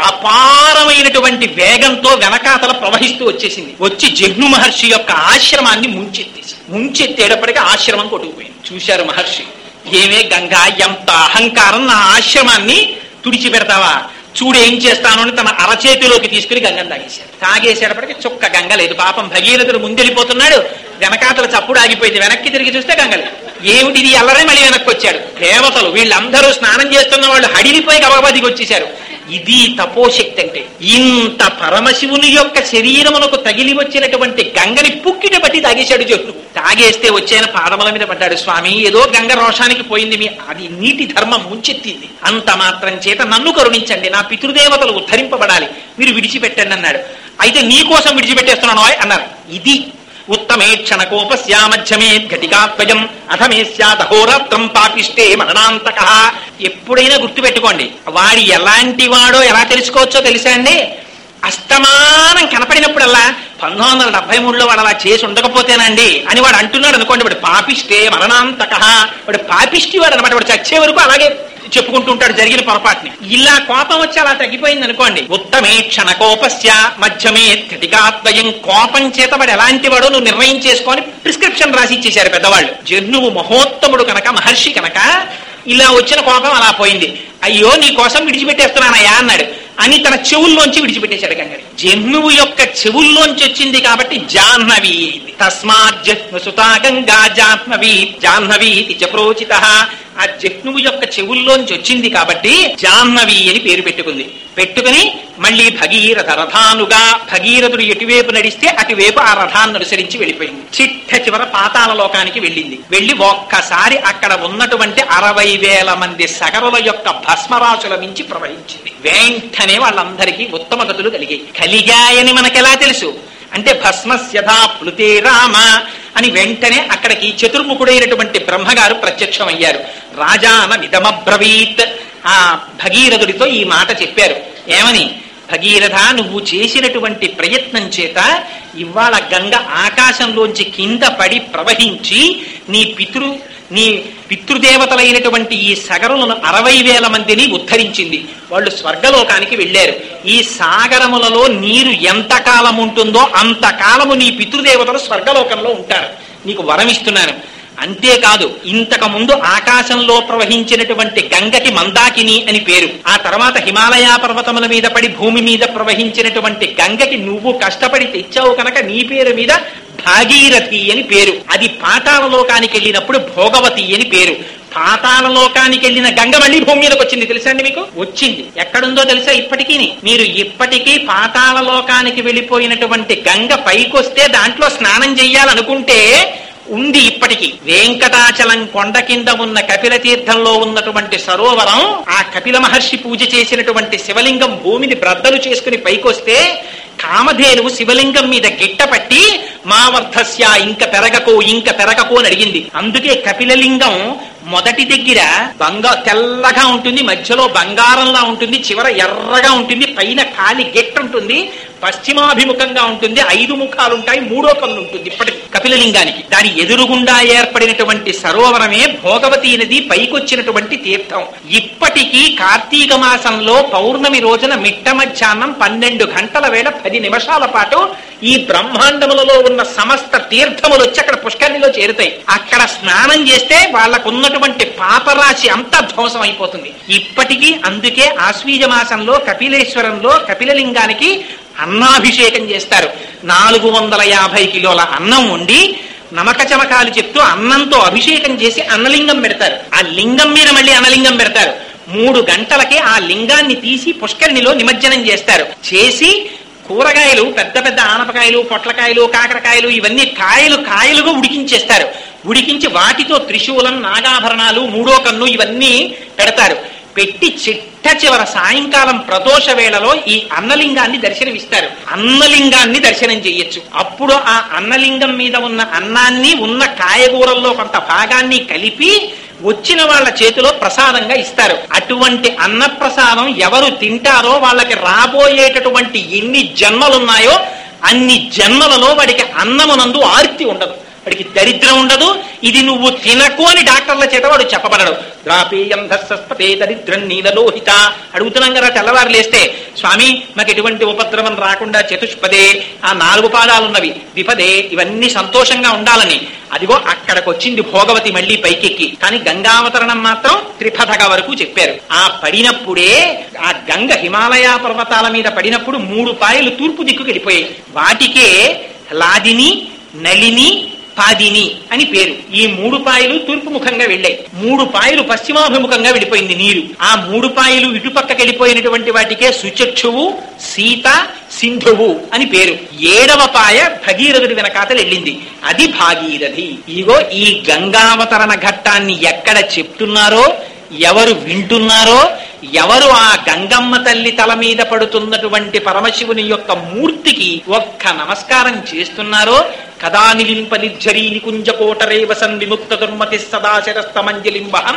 అపారమైనటువంటి వేగంతో వెనకాతల ప్రవహిస్తూ వచ్చేసింది. వచ్చి జహ్ను మహర్షి యొక్క ఆశ్రమాన్ని ముంచెత్తేటప్పటికి ఆశ్రమం కొట్టుకుపోయింది. చూశారు మహర్షి, ఏమే గంగా, ఎంత అహంకారం, నా ఆశ్రమాన్ని తుడిచిపెడతావా? చూడేం చేస్తాను అని తన అరచేతిలోకి తీసుకుని గంగను తాగేశాడు. తాగేసేటప్పటికి చుక్క గంగ లేదు. పాపం భగీరథుడు ముందెళ్ళిపోతున్నాడు. వెనకాతల చప్పుడు ఆగిపోయింది. వెనక్కి తిరిగి చూస్తే గంగ లేదు. ఏమిటిది అల్లరే మళ్ళీ వెనక్కి వచ్చాడు. దేవతలు వీళ్ళందరూ స్నానం చేస్తున్న వాళ్ళు హడిలిపోయి గబగబా దిగి వచ్చేశారు. ఇది తపోశక్తి అంటే. ఇంత పరమశివుని యొక్క శరీరమునకు తగిలి వచ్చినటువంటి గంగని పుక్కిట బట్టి తాగేశాడు జహ్నువు. తాగేస్తే వచ్చాయన పాదముల మీద పడ్డాడు. స్వామి, ఏదో గంగ రోషానికి పోయింది, అది నీటి ధర్మం ముంచెత్తింది. అంత మాత్రం చేత నన్ను కరుణించండి, నా పితృదేవతలు ఉద్ధరింపబడాలి, మీరు విడిచిపెట్టండి అన్నాడు. అయితే నీ కోసం విడిచిపెట్టేస్తున్నాను అన్నారు. ఇది ఉత్తమే క్షణకోపస్యా మధ్యమే ఘటికాత్వయం అధమే స్యాదహోరాత్రం పాపిష్టే మరణాంతక. ఎప్పుడైనా గుర్తుపెట్టుకోండి, వాడి ఎలాంటి వాడో ఎలా తెలుసుకోవచ్చో తెలుసా అండి? అస్తమానం కనపడినప్పుడల్లా 1973లో వాడు అలా చేసి ఉండకపోతేనండి అని వాడు అంటున్నాడు అనుకోండి, వాడు పాపిష్టే మరణాంతక. వాడు పాపిష్టి వాడు అనమాట. వాడు చచ్చే వరకు అలాగే చెప్పుకుంటుంటాడు జరిగిన పొరపాటుని. ఇలా కోపం వచ్చి అలా తగ్గిపోయింది అనుకోండి. ఉత్తమే క్షణకోపస్య మధ్యమే ఘటికాత్వయం. కోపం చేత వాడు ఎలాంటి వాడో నువ్వు నిర్ణయం చేసుకొని ప్రిస్క్రిప్షన్ రాసి ఇచ్చేశారు పెద్దవాళ్ళు. జహ్నువు మహోత్తముడు కనుక, మహర్షి కనుక ఇలా వచ్చిన కోపం అలా పోయింది. అయ్యో నీ కోసం విడిచిపెట్టేస్తున్నానయ్యా అన్నాడు అని తన చెవుల్లోంచి విడిచిపెట్టేశాడు గంగని. జహ్నువు యొక్క చెవుల్లోంచి వచ్చింది కాబట్టి జాహ్నవి అయింది. తస్మాత్ జహ్ను సుతా గంగా జాహ్నవి జాహ్నవి ప్రోచిత. ఆ జహ్నువు యొక్క చెవుల్లోంచి వచ్చింది కాబట్టి జాహ్నవి అని పేరు పెట్టుకుని మళ్ళీ భగీరథ రథానుగా, భగీరథుడు ఎటువైపు నడిస్తే అటువైపు ఆ రథాన్ని అనుసరించి వెళ్ళిపోయింది. చిట్ట చివర పాతాళ లోకానికి వెళ్ళింది. వెళ్ళి ఒక్కసారి అక్కడ ఉన్నటువంటి 60,000 మంది సగరుల యొక్క భస్మరాశుల మించి ప్రవహించింది. వెంటనే వాళ్ళందరికీ ఉత్తమ గతులు కలిగాయని మనకెలా తెలుసు అంటే భస్మస్యథా ప్లుతే రామ అని వెంటనే అక్కడికి చతుర్ముఖుడైనటువంటి బ్రహ్మగారు ప్రత్యక్షమయ్యారు. రాజాన నిదమబ్రవీత్. ఆ భగీరథుడితో ఈ మాట చెప్పారు. ఏమని? భగీరథ, నువ్వు చేసినటువంటి ప్రయత్నం చేత ఇవాళ గంగ ఆకాశంలోంచి కింద పడి ప్రవహించి నీ పితృదేవతలైనటువంటి ఈ సగరులను 60,000 మందిని ఉద్ధరించింది. వాళ్ళు స్వర్గలోకానికి వెళ్ళారు. ఈ సాగరములలో నీరు ఎంతకాలం ఉంటుందో అంతకాలము నీ పితృదేవతలు స్వర్గలోకంలో ఉంటారు. నీకు వరం ఇస్తున్నాను. అంతేకాదు, ఇంతకు ముందు ఆకాశంలో ప్రవహించినటువంటి గంగకి మందాకిని అని పేరు. ఆ తర్వాత హిమాలయ పర్వతముల మీద పడి భూమి మీద ప్రవహించినటువంటి గంగకి నువ్వు కష్టపడి తెచ్చావు కనుక నీ పేరు మీద భాగీరథి అని పేరు. అది పాతాళ లోకానికి వెళ్ళినప్పుడు భోగవతి అని పేరు. పాతాళ లోకానికి వెళ్ళిన గంగ మళ్ళీ భూమి మీదకి వచ్చింది. తెలుసా అండి మీకు? వచ్చింది. ఎక్కడుందో తెలుసా? ఇప్పటికీ మీరు ఇప్పటికీ పాతాళ లోకానికి వెళ్ళిపోయినటువంటి గంగ పైకొస్తే దాంట్లో స్నానం చెయ్యాలనుకుంటే ఉంది. ఇప్పటికీ వెంకటాచలం కొండ కింద ఉన్న కపిల తీర్థంలో ఉన్నటువంటి సరోవరం, ఆ కపిల మహర్షి పూజ చేసినటువంటి శివలింగం భూమిని బ్రద్దలు చేసుకుని పైకొస్తే కామధేనువు శివలింగం మీద గిట్టపట్టి మా వర్ధస్య, ఇంక పెరగకో అని అడిగింది. అందుకే కపిలలింగం మొదటి దగ్గర తెల్లగా ఉంటుంది, మధ్యలో బంగారంలా ఉంటుంది, చివర ఎర్రగా ఉంటుంది, పైన కాలి గెట్టు ఉంటుంది, పశ్చిమాభిముఖంగా ఉంటుంది, 5 ముఖాలుంటాయి, 3వ కన్ను ఉంటుంది. ఇప్పటి కపిలలింగానికి దాని ఎదురుగుండా ఏర్పడినటువంటి సరోవరమే భోగవతి నది పైకొచ్చినటువంటి తీర్థం. ఇప్పటికీ కార్తీక మాసంలో పౌర్ణమి రోజున మిట్ట మధ్యాహ్నం 12 గంటల వేళ 10 నిమిషాల పాటు ఈ బ్రహ్మాండములలో ఉన్న సమస్త తీర్థములు వచ్చి అక్కడ పుష్కరిణిలో చేరుతాయి. అక్కడ స్నానం చేస్తే వాళ్లకున్నటువంటి పాపరాశి అంతా ధ్వంసం అయిపోతుంది. ఇప్పటికీ అందుకే ఆశ్వీజ మాసంలో కపిలేశ్వరంలో కపిలలింగానికి అన్నాభిషేకం చేస్తారు. 450 కిలోల అన్నం వండి నమక చమకాలు చెప్తూ అన్నంతో అభిషేకం చేసి అన్నలింగం పెడతారు. ఆ లింగం మీద మళ్ళీ అన్నలింగం పెడతారు. 3 గంటలకే ఆ లింగాన్ని తీసి పుష్కరిణిలో నిమజ్జనం చేస్తారు. చేసి కూరగాయలు, పెద్ద పెద్ద ఆనపకాయలు, పొట్లకాయలు, కాకరకాయలు, ఇవన్నీ కాయలుగా ఉడికించేస్తారు. ఉడికించి వాటితో త్రిశూలం, నాగాభరణాలు, 3వ కన్ను ఇవన్నీ పెడతారు. పెట్టి చిట్ట చివర సాయంకాలం ప్రదోష వేళలో ఈ అన్నలింగాన్ని దర్శనమిస్తారు. అన్నలింగాన్ని దర్శనం చెయ్యొచ్చు. అప్పుడు ఆ అన్నలింగం మీద ఉన్న అన్నాన్ని ఉన్న కాయగూరల్లో కొంత భాగాన్ని కలిపి వచ్చిన వాళ్ళ చేతిలో ప్రసాదంగా ఇస్తారు. అటువంటి అన్నప్రసాదం ఎవరు తింటారో వాళ్ళకి రాబోయేటటువంటి ఎన్ని జన్మలున్నాయో అన్ని జన్మలలో వాడికి అన్నమునందు ఆర్తి ఉండదు, వాడికి దరిద్రం ఉండదు. ఇది నువ్వు తినకు అని డాక్టర్ల చేత వాడు చెప్పబడడు. ద్రాపేయం ధస్సస్పతే దరిద్రం నీలలోహిత. అడుగుతున్నాం కదా తెల్లవారు లేస్తే, స్వామి మాకు ఎటువంటి ఉపద్రవం రాకుండా చతుష్పదే, ఆ 4 పాదాలున్నవి, ద్విపదే, ఇవన్నీ సంతోషంగా ఉండాలని. అదిగో అక్కడికి వచ్చింది భోగవతి మళ్లీ పైకెక్కి. కానీ గంగావతరణం మాత్రం త్రిపథగా వరకు చెప్పారు. ఆ పడినప్పుడే ఆ గంగ హిమాలయ పర్వతాల మీద పడినప్పుడు 3 పాయలు తూర్పు దిక్కుకి వెళ్ళిపోయాయి. వాటికే లాదిని, నలిని, పాదిని అని పేరు. ఈ 3 పాయలు తూర్పు ముఖంగా వెళ్ళాయి. 3 పాయలు పశ్చిమాభిముఖంగా వెళ్ళిపోయింది నీరు. ఆ 3 పాయలు ఇటుపక్కకి వెళ్ళిపోయినటువంటి వాటికే సుచక్షువు, సీత, సింధువు అని పేరు. 7వ పాయ భగీరథుడి వెనకాతలు వెళ్ళింది. అది భాగీరథి. ఇగో ఈ గంగావతరణ ఘట్టాన్ని ఎక్కడ చెప్తున్నారో, ఎవరు వింటున్నారో, ఎవరు ఆ గంగమ్మ తల్లి తల మీద పడుతున్నటువంటి పరమశివుని యొక్క మూర్తికి ఒక్క నమస్కారం చేస్తున్నారో, కదా నిలింపనిర్జరీ నికుంజకోటరేవసన్ విముక్త దుర్మతి సదాశరస్తమంజలింబహం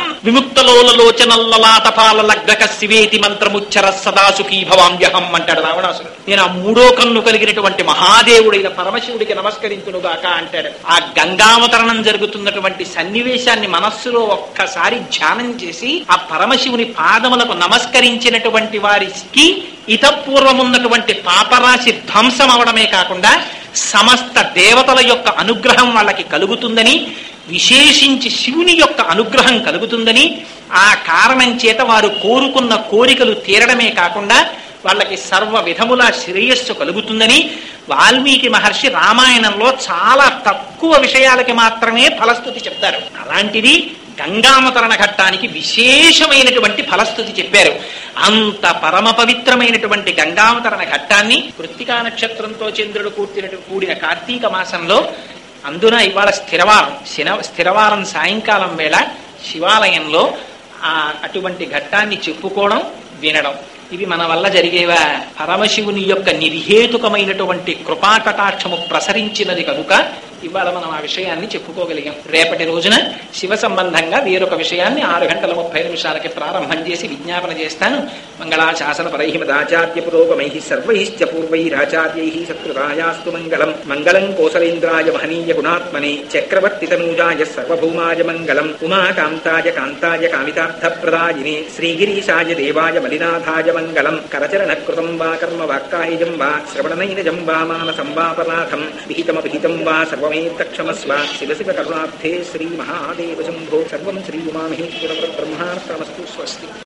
విముక్తలోలలోచనల్లలాటపాల లగ్నక శివేతి మంత్రముచ్చర సదాసుఖీ భవామ్యహం అంటాడు రావణాసురుడు. నేను ఆ 3వ కన్ను కలిగినటువంటి మహాదేవుడైన పరమశివుడికి నమస్కరించునుగాక అంటాడు. ఆ గంగావతరణం జరుగుతున్నటువంటి సన్నివేశాన్ని మనస్సులో ఒక్కసారి ధ్యానం చేసి ఆ పరమశివుని పాదములకు నమస్కరించినటువంటి వారికి ఇతపూర్వమున్నటువంటి పాపరాశి ధ్వంసం అవడమే కాకుండా సమస్త దేవతల యొక్క అనుగ్రహం వాళ్ళకి కలుగుతుందని, విశేషించి శివుని యొక్క అనుగ్రహం కలుగుతుందని, ఆ కారణం చేత వారు కోరుకున్న కోరికలు తీరడమే కాకుండా వాళ్ళకి సర్వ విధముల శ్రేయస్సు కలుగుతుందని వాల్మీకి మహర్షి రామాయణంలో చాలా తక్కువ విషయాలకి మాత్రమే ఫలస్తుతి చెప్తారు. అలాంటిది గంగావతరణ ఘట్టానికి విశేషమైనటువంటి ఫలస్తుతి చెప్పారు. అంత పరమ పవిత్రమైనటువంటి గంగావతరణ ఘట్టాన్ని కృత్తికా నక్షత్రంతో చంద్రుడు కూడిన కార్తీక మాసంలో, అందున ఇవాళ స్థిరవారం సాయంకాలం వేళ శివాలయంలో అటువంటి ఘట్టాన్ని చెప్పుకోవడం, వినడం, ఇవి మన వల్ల జరిగేవా? పరమశివుని యొక్క నిర్హేతుకమైనటువంటి కృపాకటాక్షము ప్రసరించినది కనుక ఇవాళ మనం ఆ విషయాన్ని చెప్పుకోగలిగాం. రేపటి రోజున శివ సంబంధంగా వేరొక విషయాన్ని 6:30 ప్రారంభం చేసి విజ్ఞాపన చేస్తాను. మంగళాశాసన పరై మదాచార్య పురోగమై సర్వైశ్చ పూర్వైరాచార్యై సత్కృతాయాస్తు మంగళం. మంగళం కోసలేంద్రాయ మహనీయ గుణాత్మనే చక్రవర్తి తనూజాయ సర్వభౌమాయ మంగళం. ఉమాకాంతాయ కాంతాయ కామితార్థప్రదాయినే శ్రీగిరీశాయ దేవాయ మలినాథాయ మంగళం. కరచరణకృతం వా కర్మ వాక్కాయజం వా శ్రవణనైనజం వా మానసం వాపరాధం విహితమభిహితం వా సర్వమేత్తక్షమస్వ. శివ శివ కరుణార్థే శ్రీ మహాదేవ శంభో. సర్వం శ్రీ ఉమామహేశ్వర బ్రహ్మార్పణమస్తు. స్వస్తి.